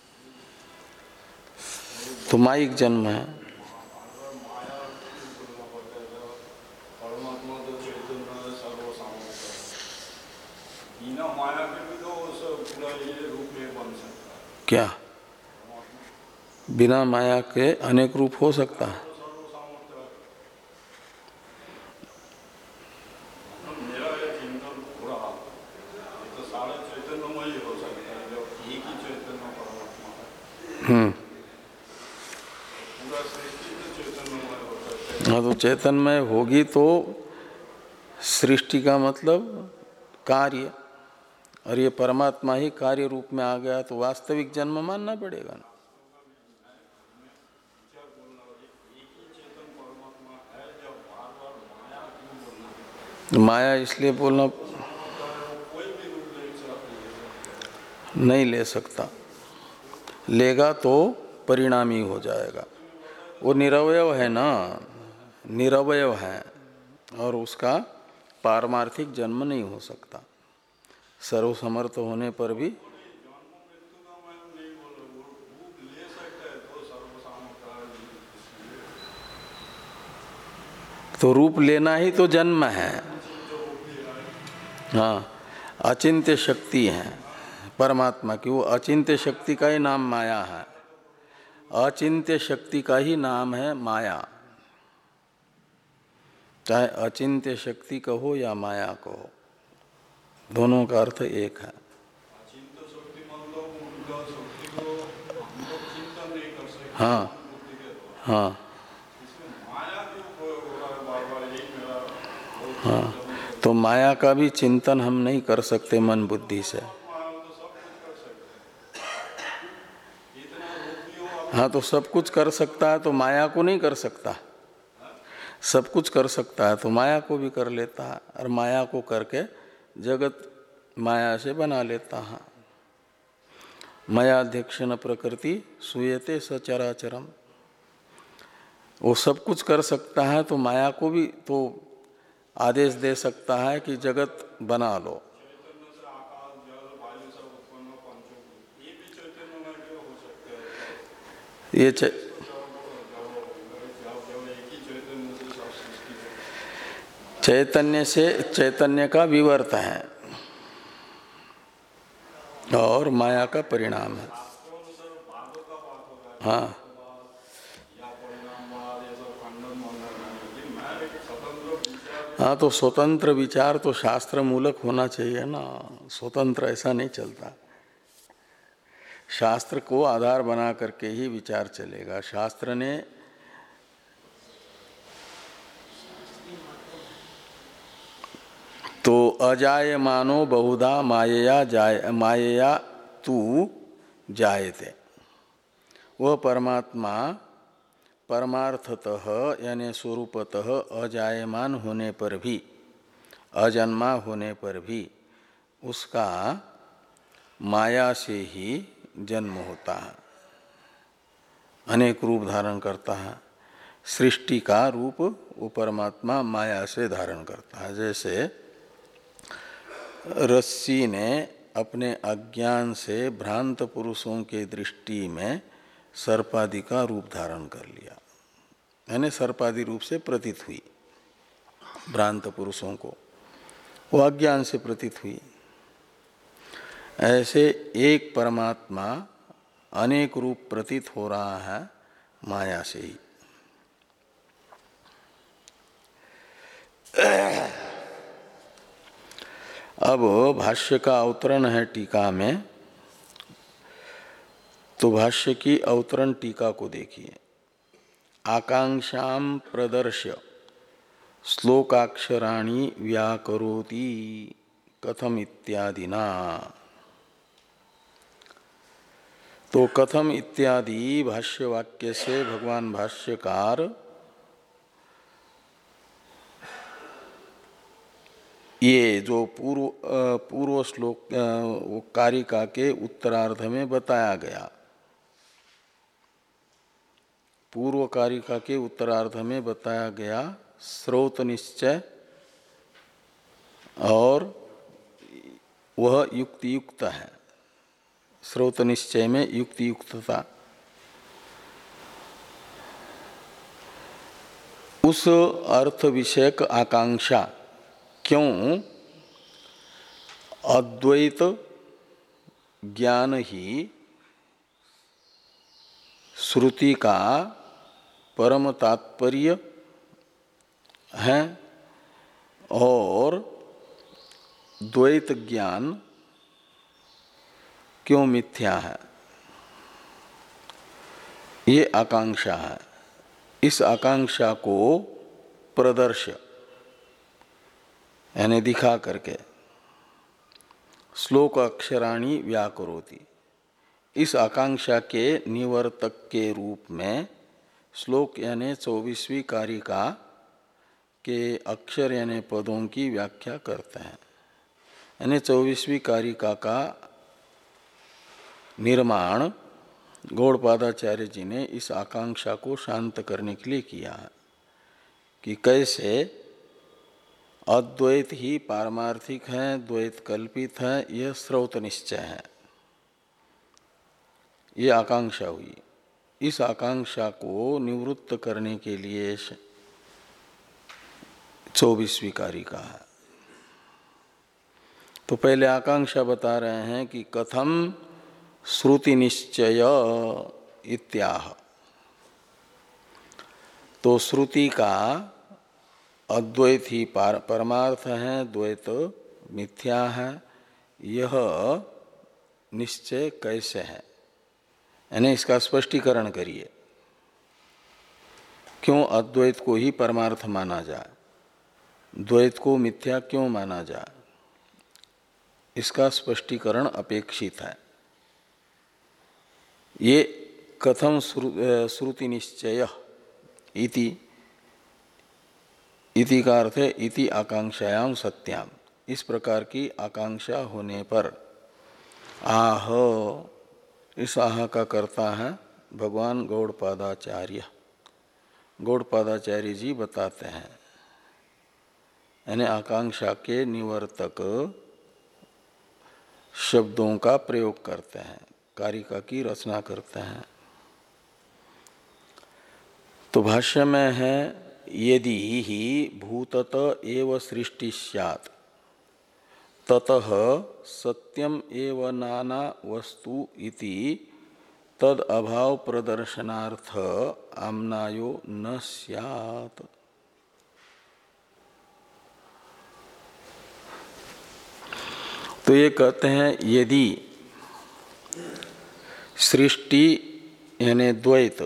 तो मायिक जन्म है। क्या बिना माया के अनेक रूप हो सकता है? हम्म हाँ, तो चैतन्यमय होगी तो सृष्टि का मतलब कार्य, और ये परमात्मा ही कार्य रूप में आ गया तो वास्तविक जन्म मानना पड़ेगा ना। माया इसलिए बोलना नहीं ले सकता, लेगा तो परिणामी हो जाएगा। वो निरवयव है ना, निरवयव है और उसका पारमार्थिक जन्म नहीं हो सकता। सर्वसमर्थ होने पर भी तो रूप लेना ही तो जन्म है। हाँ, अचिंत्य शक्ति है परमात्मा की, वो अचिंत्य शक्ति का ही नाम माया है। अचिंत्य शक्ति का ही नाम है माया, चाहे अचिंत्य शक्ति कहो या माया कहो, दोनों का अर्थ एक है। हाँ हाँ हाँ, तो माया का भी चिंतन हम नहीं कर सकते मन बुद्धि से। हाँ, तो सब कुछ कर सकता है तो माया को नहीं कर सकता। सब कुछ कर सकता है तो माया को भी कर लेता है, और माया को करके जगत माया से बना लेता है। मयाध्यक्षेण प्रकृति सूयते सचराचरम। वो सब कुछ कर सकता है तो माया को भी तो आदेश दे सकता है कि जगत बना लो। ये च... चैतन्य से चैतन्य का विवर्त है और माया का परिणाम है। हाँ हाँ, तो स्वतंत्र विचार तो शास्त्र मूलक होना चाहिए ना, स्वतंत्र ऐसा नहीं चलता। शास्त्र को आधार बना करके ही विचार चलेगा। शास्त्र ने तो अजायमानो बहुधा मायया जाय मायया तू जायते, वह परमात्मा परमार्थतः यानी स्वरूपतः अजायमान होने पर भी, अजन्मा होने पर भी उसका माया से ही जन्म होता है, अनेक रूप धारण करता है। सृष्टि का रूप वो परमात्मा माया से धारण करता है। जैसे रस्सी ने अपने अज्ञान से भ्रांत पुरुषों के दृष्टि में सर्पादि का रूप धारण कर लिया, यानी सर्पादि रूप से प्रतीत हुई भ्रांत पुरुषों को, वो अज्ञान से प्रतीत हुई। ऐसे एक परमात्मा अनेक रूप प्रतीत हो रहा है माया से ही। अब भाष्य का अवतरण है टीका में, तो भाष्य की अवतरण टीका को देखिए। आकांक्षाम प्रदर्श्य श्लोकाक्षराणि व्याकरोति कथम इत्यादिना। तो कथम इत्यादि भाष्य वाक्य से भगवान भाष्यकार ये जो पूर्व पूर्व श्लोक कारिका के उत्तरार्ध में बताया गया, पूर्व कारिका के उत्तरार्ध में बताया गया स्रोत निश्चय और वह युक्ति युक्त है। स्रोत निश्चय में युक्ति युक्तता, उस अर्थ विषयक आकांक्षा क्यों अद्वैत ज्ञान ही श्रुति का परम तात्पर्य है और द्वैत ज्ञान क्यों मिथ्या है, ये आकांक्षा है। इस आकांक्षा को प्रदर्श यानी दिखा करके श्लोक अक्षराणि व्याकरोति, इस आकांक्षा के निवर्तक के रूप में श्लोक यानी चौबीसवीं कारिका के अक्षर यानी पदों की व्याख्या करते हैं। यानी चौबीसवीं कारिका का निर्माण गौड़पादाचार्य जी ने इस आकांक्षा को शांत करने के लिए किया है कि कैसे अद्वैत ही पारमार्थिक है, द्वैत कल्पित है, यह स्रोत निश्चय है। ये आकांक्षा हुई। इस आकांक्षा को निवृत्त करने के लिए चौबीसवीं कारिका है। तो पहले आकांक्षा बता रहे हैं कि कथम श्रुति निश्चय इत्याह। तो श्रुति का अद्वैत ही परमार्थ है, द्वैत मिथ्या है, यह निश्चय कैसे है, यानी इसका स्पष्टीकरण करिए। क्यों अद्वैत को ही परमार्थ माना जाए, द्वैत को मिथ्या क्यों माना जाए, इसका स्पष्टीकरण अपेक्षित है। ये कथम श्रुति निश्चय इति इति का अर्थ है इति आकांक्षायाम सत्याम। इस प्रकार की आकांक्षा होने पर आह, इस आह का करता है भगवान गौड़पादाचार्य। गौड़पादाचार्य जी बताते हैं, यानी आकांक्षा के निवर्तक शब्दों का प्रयोग करते हैं, कारिका की रचना करते हैं। तो भाष्य में है यदि ही भूतत एव सृष्टि स्यात् ततः सत्यम एव नाना वस्तु इति तद अभाव प्रदर्शनार्थ आम्नायो न स्यात्। तो ये कहते हैं यदि सृष्टि यानी द्वैत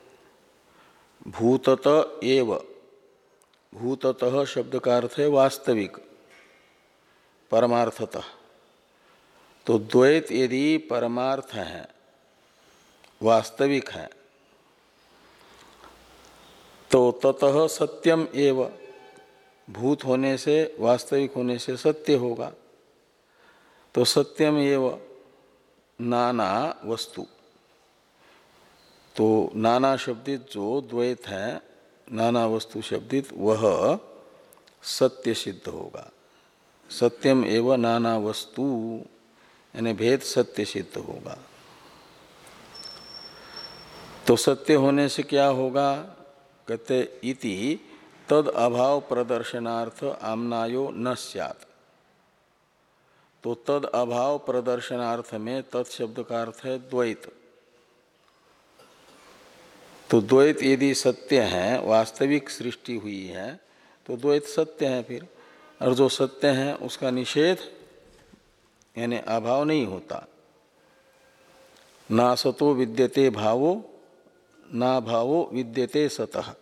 भूतत एव, भूततः शब्द का अर्थ है वास्तविक, परमार्थतः। तो द्वैत यदि परमार्थ है, वास्तविक है, तो ततः सत्यम एव, भूत होने से वास्तविक होने से सत्य होगा। तो सत्यम एव नाना वस्तु, तो नाना शब्दित जो द्वैत है, नाना वस्तु शब्दित, वह सत्य सिद्ध होगा। सत्यम एव नाना वस्तु यानी भेद सत्य सिद्ध होगा। तो सत्य होने से क्या होगा, कहते इति तद अभाव प्रदर्शनार्थ आम्नायो न स्यात्। तो तद अभाव प्रदर्शनार्थ में तत्शब्द का अर्थ है द्वैत। तो द्वैत यदि सत्य है, वास्तविक सृष्टि हुई है, तो द्वैत सत्य है फिर। और जो सत्य है उसका निषेध यानी अभाव नहीं होता। ना सतो विद्यते भावो ना भावो विद्यते सतः।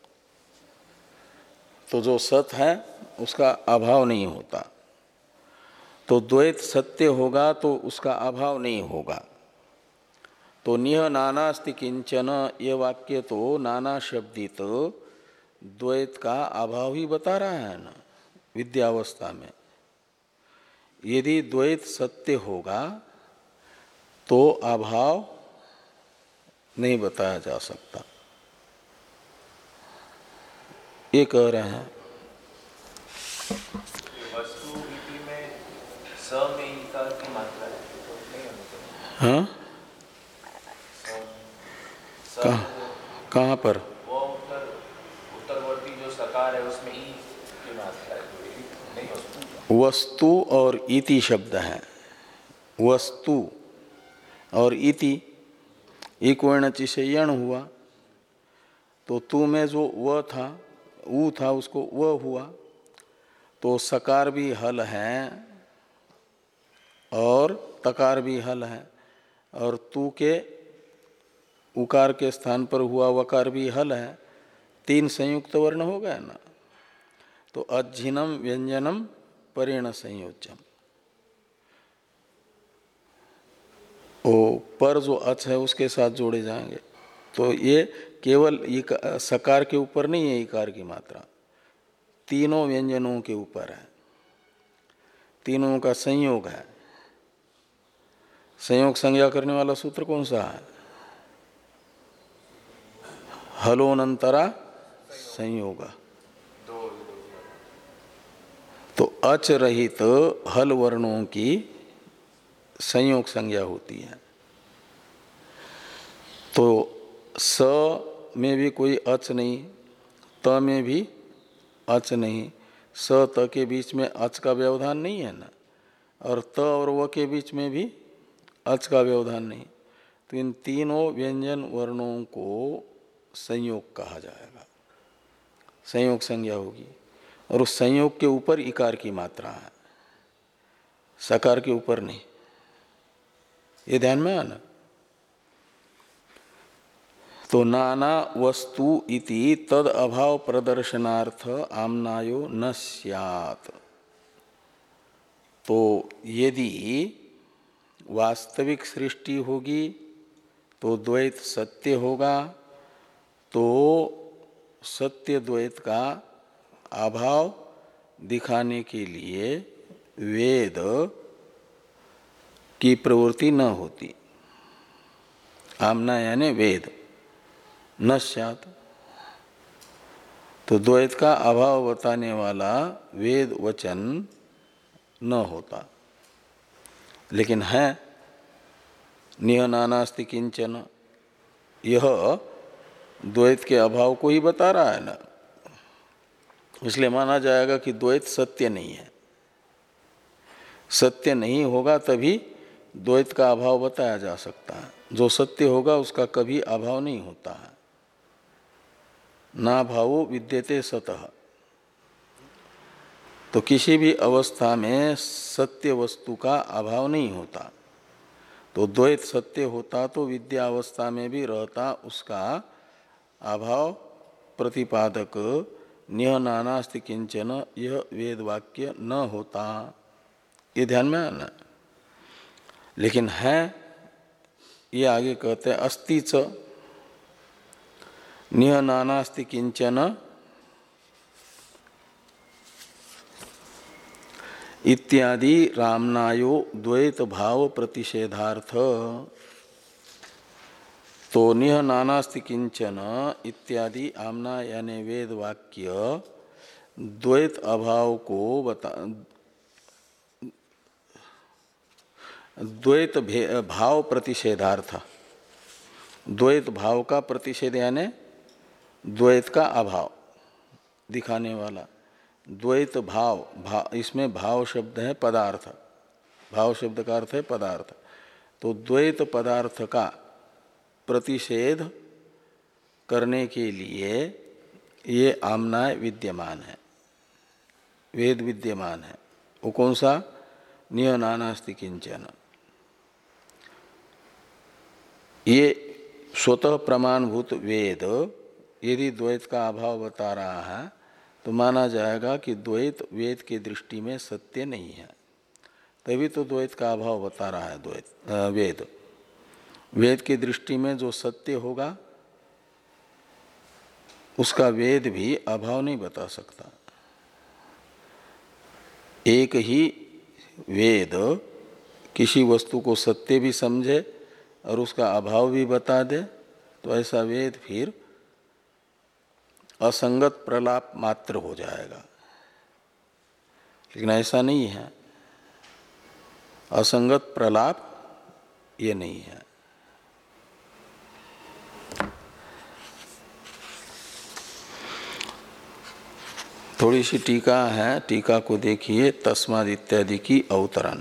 तो जो सत है उसका अभाव नहीं होता। तो द्वैत सत्य होगा तो उसका अभाव नहीं होगा। तो निह नानास्ति किंचन, ये वाक्य तो नाना शब्दित द्वैत का अभाव ही बता रहा है ना विद्यावस्था में। यदि द्वैत सत्य होगा तो अभाव नहीं बताया जा सकता, ये कह रहे हैं। वस्तु में स में ईकार की मात्रा है तो नहीं होनी चाहिए। हाँ, कहाँ कहाँ पर? वो उत्तर उत्तरवर्ती जो सकार है उसमें ई की मात्रा है, नहीं वस्तु। वस्तु और इति शब्द है। वस्तु और इति एक वर्णचि से यण हुआ, तो तू में जो व था, ऊ था, उसको व हुआ। तो सकार भी हल है और तकार भी हल है, और तू के उकार के स्थान पर हुआ वकार भी हल है। तीन संयुक्त वर्ण हो गए ना। तो अज्झिनम व्यंजनम परेण संयोज्यम। ओ पर जो अच है उसके साथ जोड़े जाएंगे। तो ये केवल सकार के ऊपर नहीं है इकार की मात्रा, तीनों व्यंजनों के ऊपर है, तीनों का संयोग है। संयोग संज्ञा करने वाला सूत्र कौन सा है? हलोनंतरा संयोग। तो अच रहित हल वर्णों की संयोग संज्ञा होती है। तो स में भी कोई अच नहीं, त में भी अच नहीं, स त के बीच में अच का व्यवधान नहीं है ना, और त और व के बीच में भी अच का व्यवधान नहीं। तो इन तीनों व्यंजन वर्णों को संयोग कहा जाएगा, संयोग संज्ञा होगी। और उस संयोग के ऊपर इकार की मात्रा है, सकार के ऊपर नहीं। ये ध्यान में आना। तो नाना वस्तु इति तद अभाव प्रदर्शनार्थ आम्नायो न स्यात्। तो यदि वास्तविक सृष्टि होगी तो द्वैत सत्य होगा, तो सत्य द्वैत का अभाव दिखाने के लिए वेद की प्रवृत्ति न होती। आमना यानी वेद, न स्यात्। तो द्वैत का अभाव बताने वाला वेद वचन न होता। लेकिन है निह नानास्ति किंचन, यह द्वैत के अभाव को ही बता रहा है ना, इसलिए माना जाएगा कि द्वैत सत्य नहीं है। सत्य नहीं होगा तभी द्वैत का अभाव बताया जा सकता है। जो सत्य होगा उसका कभी अभाव नहीं होता है। ना भावो विद्यते सतः। तो किसी भी अवस्था में सत्य वस्तु का अभाव नहीं होता। तो द्वैत सत्य होता तो विद्या अवस्था में भी रहता उसका अभाव प्रतिपादक निह नानास्ति किंचन यह वेद वाक्य न होता। ये ध्यान में आना। लेकिन है, ये आगे कहते हैं अस्ति च निह नानास्ति किंचन इत्यादि रामनायो द्वैत भाव प्रतिषेधार्थ। तो निह नानास्ति किंचन इत्यादि आमना यानी वेद वाक्य द्वैत अभाव को बता, द्वैत भाव प्रतिषेधार्थ, द्वैत भाव का प्रतिषेध यानी द्वैत का अभाव दिखाने वाला। द्वैत भाव, भाव इसमें भाव शब्द है पदार्थ, भाव शब्द का अर्थ है पदार्थ। तो द्वैत पदार्थ का प्रतिषेध करने के लिए ये आमनाय विद्यमान है, वेद विद्यमान है। वो कौन सा? निह नानास्ति किंचन। ये स्वतः प्रमाणभूत वेद यदि द्वैत का अभाव बता रहा है तो माना जाएगा कि द्वैत वेद की दृष्टि में सत्य नहीं है, तभी तो द्वैत का अभाव बता रहा है द्वैत वेद। वेद की दृष्टि में जो सत्य होगा उसका वेद भी अभाव नहीं बता सकता। एक ही वेद किसी वस्तु को सत्य भी समझे और उसका अभाव भी बता दे तो ऐसा वेद फिर असंगत प्रलाप मात्र हो जाएगा। लेकिन ऐसा नहीं है, असंगत प्रलाप ये नहीं है। थोड़ी सी टीका है, टीका को देखिए। तस्माद इत्यादि की अवतरण।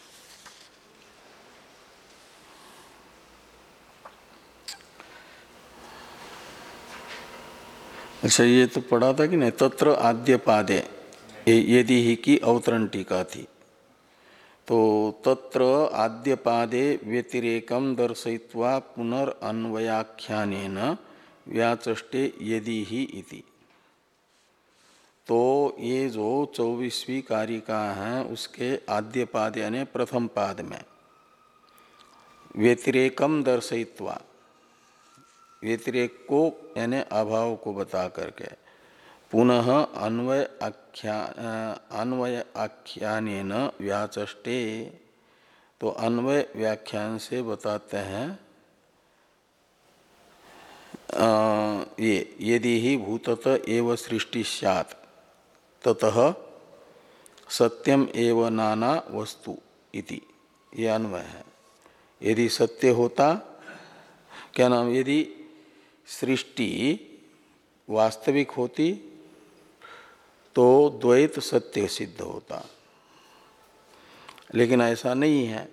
अच्छा, ये तो पढ़ा था कि नहीं? तत्र आद्य पादे यदि ही की अवतरण टीका थी। तो तत्र आद्य पादे व्यतिरेकम दर्शयित्वा पुनरअन्वयाख्यानेन व्याचष्टे यदि ही इति। तो ये जो चौबीसवीं कारिका है उसके आद्य पाद यानी प्रथम पाद में व्यतिरेकम दर्शयित्वा, व्यतिरेक को यानी अभाव को बता करके पुनः अन्वय आख्या अन्वय आख्यानेन व्याचष्टे, तो अन्वय व्याख्यान से बताते हैं ये यदि ही भूतत एव सृष्टि स्यात् ततः सत्यम एव नाना वस्तु इति, ये अन्वय है। यदि सत्य होता, क्या नाम, यदि सृष्टि वास्तविक होती तो द्वैत सत्य सिद्ध होता, लेकिन ऐसा नहीं है।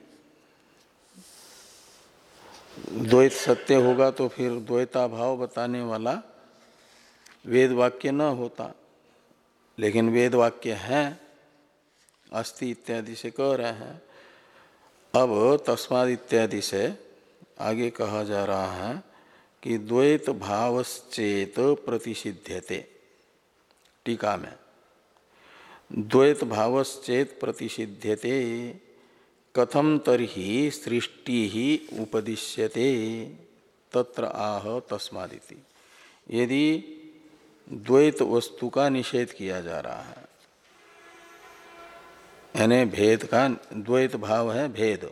द्वैत सत्य होगा तो फिर द्वैताभाव बताने वाला वेद वाक्य न होता, लेकिन वेद वाक्य है, अस्ति इत्यादि से कह रहे हैं। अब तस्माद इत्यादि से आगे कहा जा रहा है कि द्वैत भावश्चेत प्रतिसिध्यते, टीका में द्वैत भावश्चेत प्रतिसिध्यते कथम तर्हि सृष्टि ही उपदिश्यते तत्र आह तस्मादिति। यदि द्वैत वस्तु का निषेध किया जा रहा है, यानी भेद का, द्वैत भाव है भेद,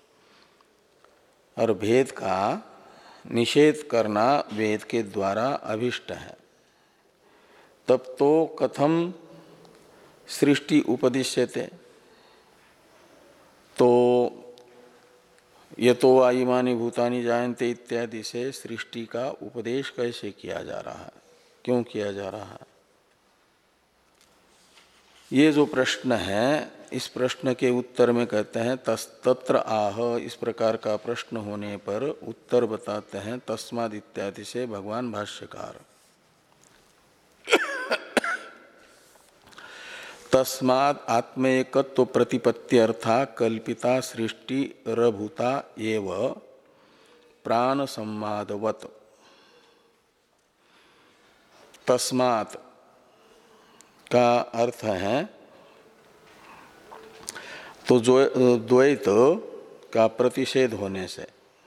और भेद का निषेध करना वेद के द्वारा अभिष्ट है, तब तो कथम सृष्टि उपदिश्यते, तो यतो वा इमानि भूतानि जायन्ते इत्यादि से सृष्टि का उपदेश कैसे किया जा रहा है, क्यों किया जा रहा है? ये जो प्रश्न है, इस प्रश्न के उत्तर में कहते हैं तत्र आह, इस प्रकार का प्रश्न होने पर उत्तर बताते हैं तस्माद इत्यादि से भगवान भाष्यकार। तस्माद आत्मेकत्व प्रतिपत्त्यर्था कल्पिता सृष्टि रभूता एव प्राण संवादवत। तस्मात् का अर्थ है तो जो द्वैत का प्रतिषेध होने से,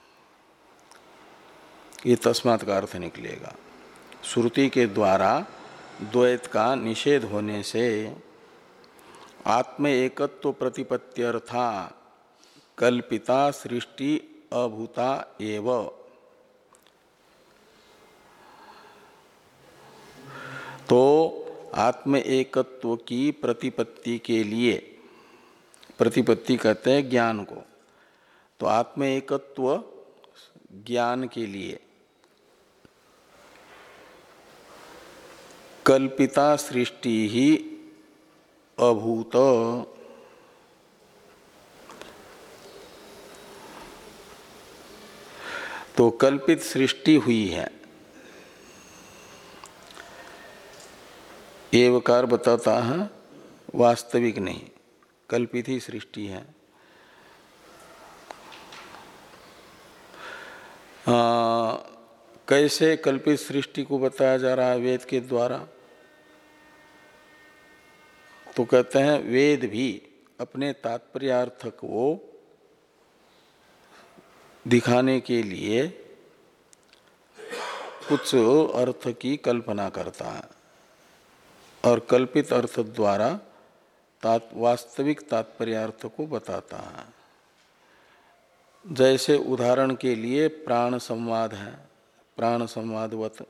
ये तस्मात् का अर्थ निकलेगा। श्रुति के द्वारा द्वैत का निषेध होने से आत्म एकत्व प्रतिपत्त्यर्था कल्पिता सृष्टि अभूता एव, तो आत्म एकत्व की प्रतिपत्ति के लिए, प्रतिपत्ति कहते हैं ज्ञान को, तो आत्म एकत्व ज्ञान के लिए कल्पिता सृष्टि ही अभूत, तो कल्पित सृष्टि हुई है। एवकार बताता है वास्तविक नहीं, कल्पित ही सृष्टि है। आ, कैसे कल्पित सृष्टि को बताया जा रहा है वेद के द्वारा? तो कहते हैं वेद भी अपने तात्पर्यार्थ को दिखाने के लिए कुछ अर्थ की कल्पना करता है, और कल्पित अर्थ द्वारा तात, वास्तविक तात्पर्यार्थ को बताता है। जैसे उदाहरण के लिए प्राण संवाद है, प्राण संवादवत,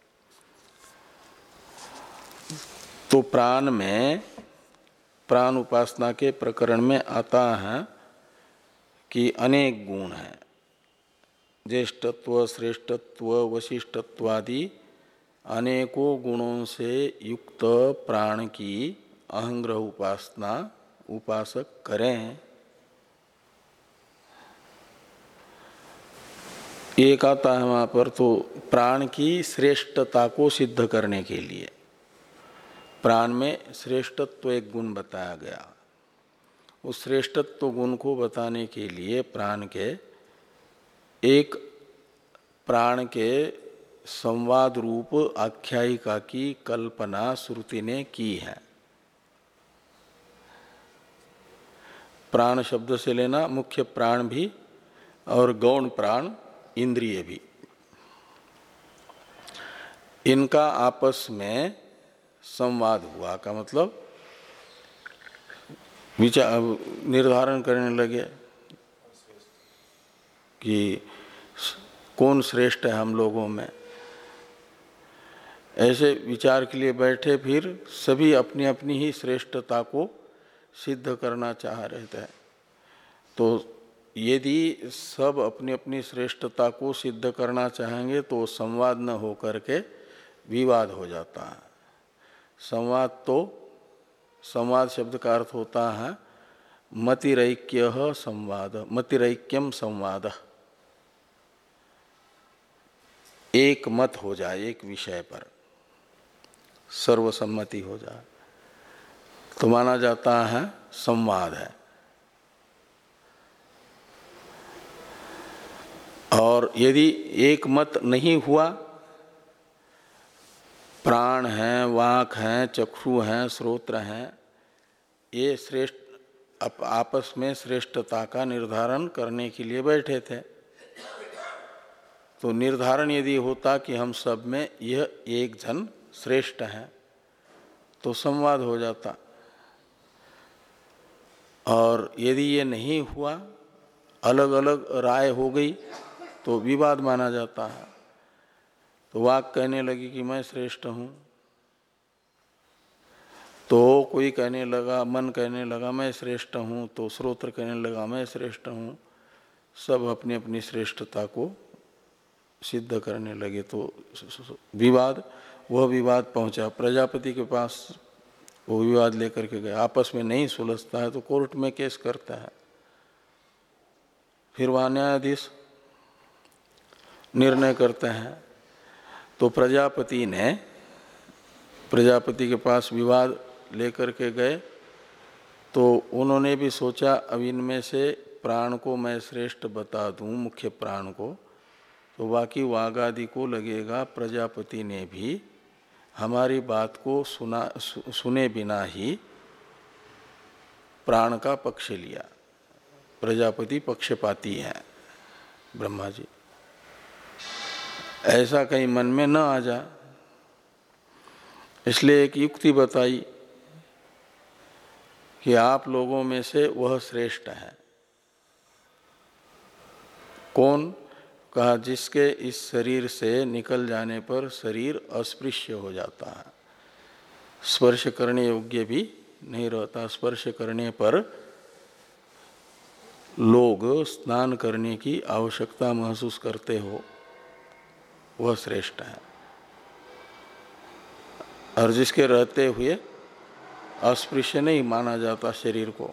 तो प्राण में, प्राण उपासना के प्रकरण में आता है कि अनेक गुण हैं, ज्येष्ठत्व, श्रेष्ठत्व, वशिष्ठत्वादि अनेकों गुणों से युक्त प्राण की अहंग्रह उपासना उपासक करें। एक आता है वहाँ पर तो प्राण की श्रेष्ठता को सिद्ध करने के लिए, प्राण में श्रेष्ठत्व एक गुण बताया गया, उस श्रेष्ठत्व गुण को बताने के लिए प्राण के एक प्राण के संवाद रूप आख्यायिका की कल्पना श्रुति ने की है। प्राण शब्द से लेना मुख्य प्राण भी और गौण प्राण इंद्रिय भी, इनका आपस में संवाद हुआ का मतलब विचार निर्धारण करने लगे कि कौन श्रेष्ठ है हम लोगों में, ऐसे विचार के लिए बैठे, फिर सभी अपनी अपनी ही श्रेष्ठता को सिद्ध करना चाह रहे थे। तो यदि सब अपनी अपनी श्रेष्ठता को सिद्ध करना चाहेंगे तो संवाद न हो करके विवाद हो जाता है। संवाद तो संवाद शब्द का अर्थ होता है मतिरैक्य संवाद, मतिरैक्यम संवाद, एक मत हो जाए, एक विषय पर सर्वसम्मति हो जाए तो माना जाता है संवाद है। और यदि एक मत नहीं हुआ, प्राण हैं, वाक हैं, चक्षु हैं, श्रोत्र हैं, ये श्रेष्ठ आपस में श्रेष्ठता का निर्धारण करने के लिए बैठे थे। तो निर्धारण यदि होता कि हम सब में यह एक जन श्रेष्ठ है तो संवाद हो जाता। और यदि ये नहीं हुआ, अलग अलग राय हो गई तो विवाद माना जाता है। तो वाक कहने लगी कि मैं श्रेष्ठ हूँ, तो कोई कहने लगा, मन कहने लगा मैं श्रेष्ठ हूँ, तो श्रोत्र कहने लगा मैं श्रेष्ठ हूँ। सब अपनी अपनी श्रेष्ठता को सिद्ध करने लगे तो विवाद, वह विवाद पहुँचा प्रजापति के पास। वो विवाद लेकर के गए, आपस में नहीं सुलझता है तो कोर्ट में केस करता है। फिर वहाँ न्यायाधीश निर्णय करते हैं। तो प्रजापति ने प्रजापति के पास विवाद लेकर के गए तो उन्होंने भी सोचा अब इनमें से प्राण को मैं श्रेष्ठ बता दूं, मुख्य प्राण को, तो बाकी वाग आदि को लगेगा प्रजापति ने भी हमारी बात को सुना सु, सुने बिना ही प्राण का पक्ष लिया। प्रजापति पक्षपाती हैं ब्रह्मा जी, ऐसा कहीं मन में न आ जा। इसलिए एक युक्ति बताई कि आप लोगों में से वह श्रेष्ठ है। कौन? कहा जिसके इस शरीर से निकल जाने पर शरीर अस्पृश्य हो जाता है, स्पर्श करने योग्य भी नहीं रहता। स्पर्श करने पर लोग स्नान करने की आवश्यकता महसूस करते हो, वह श्रेष्ठ है। और जिसके रहते हुए अस्पृश्य नहीं माना जाता शरीर को,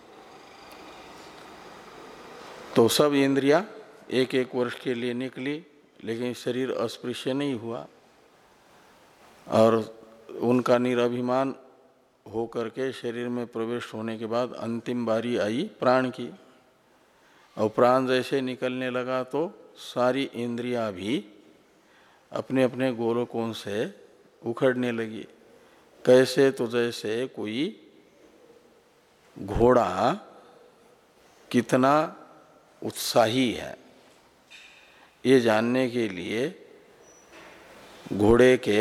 तो सब इंद्रियां एक एक वर्ष के लिए निकली लेकिन शरीर अस्पृश्य नहीं हुआ। और उनका निराभिमान हो करके शरीर में प्रवेश होने के बाद अंतिम बारी आई प्राण की। और प्राण जैसे निकलने लगा तो सारी इंद्रियां भी अपने अपने गोलकों से उखड़ने लगी। कैसे? तो जैसे कोई घोड़ा कितना उत्साही है ये जानने के लिए घोड़े के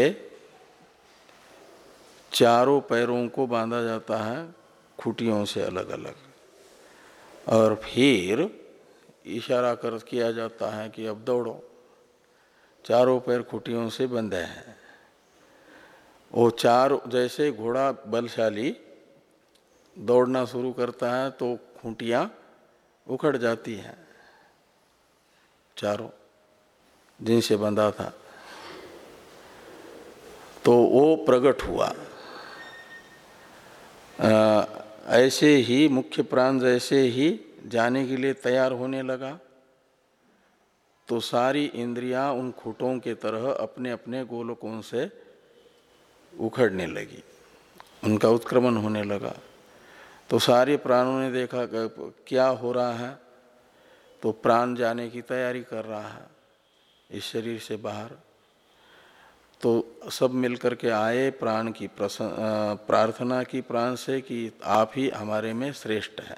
चारों पैरों को बांधा जाता है खूंटियों से अलग अलग, और फिर इशारा कर किया जाता है कि अब दौड़ो। चारों पैर खूंटियों से बंधे हैं। वो चार जैसे घोड़ा बलशाली दौड़ना शुरू करता है तो खूंटियाँ उखड़ जाती हैं चारों जिनसे बंधा था। तो वो प्रकट हुआ। आ, ऐसे ही मुख्य प्राण जैसे ही जाने के लिए तैयार होने लगा तो सारी इंद्रियां उन खूंटों के तरह अपने अपने गोलकों से उखड़ने लगी, उनका उत्क्रमण होने लगा। तो सारे प्राणों ने देखा क्या हो रहा है, तो प्राण जाने की तैयारी कर रहा है इस शरीर से बाहर। तो सब मिलकर के आए, प्राण की प्रार्थना की प्राण से कि आप ही हमारे में श्रेष्ठ हैं।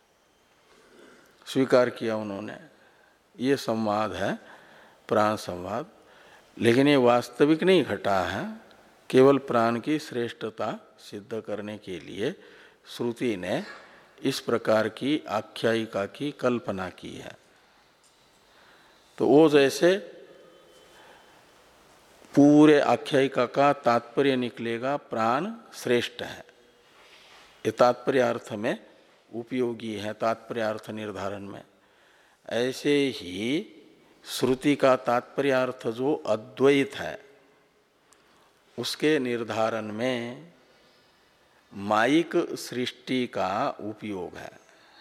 स्वीकार किया उन्होंने। ये संवाद है, प्राण संवाद। लेकिन ये वास्तविक नहीं घटा है, केवल प्राण की श्रेष्ठता सिद्ध करने के लिए श्रुति ने इस प्रकार की आख्यायिका की कल्पना की है। तो वो जैसे पूरे आख्यायिका का तात्पर्य निकलेगा प्राण श्रेष्ठ है। ये तात्पर्य अर्थ में उपयोगी है, तात्पर्य अर्थ निर्धारण में। ऐसे ही श्रुति का तात्पर्य अर्थ जो अद्वैत है उसके निर्धारण में मायिक सृष्टि का उपयोग है।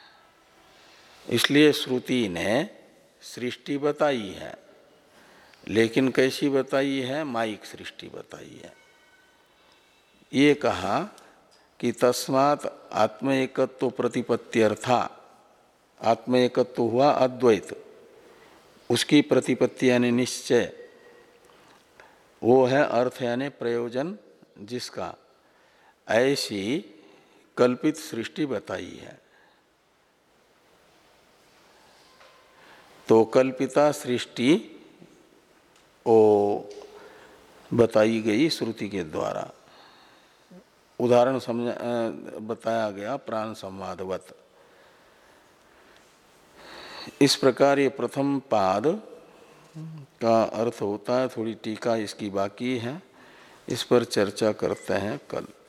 इसलिए श्रुति ने सृष्टि बताई है, लेकिन कैसी बताई है? मायिक सृष्टि बताई है। ये कहा कि तस्मात् आत्म एकत्व प्रतिपत्त्यर्था, आत्म एकत्व हुआ अद्वैत, उसकी प्रतिपत्ति यानी निश्चय, वो है अर्थ यानी प्रयोजन जिसका, ऐसी कल्पित सृष्टि बताई है। तो कल्पिता सृष्टि ओ बताई गई श्रुति के द्वारा। उदाहरण समझ बताया गया प्राण संवादवत। इस प्रकार ये प्रथम पाद का अर्थ होता है। थोड़ी टीका इसकी बाकी है, इस पर चर्चा करते हैं कल।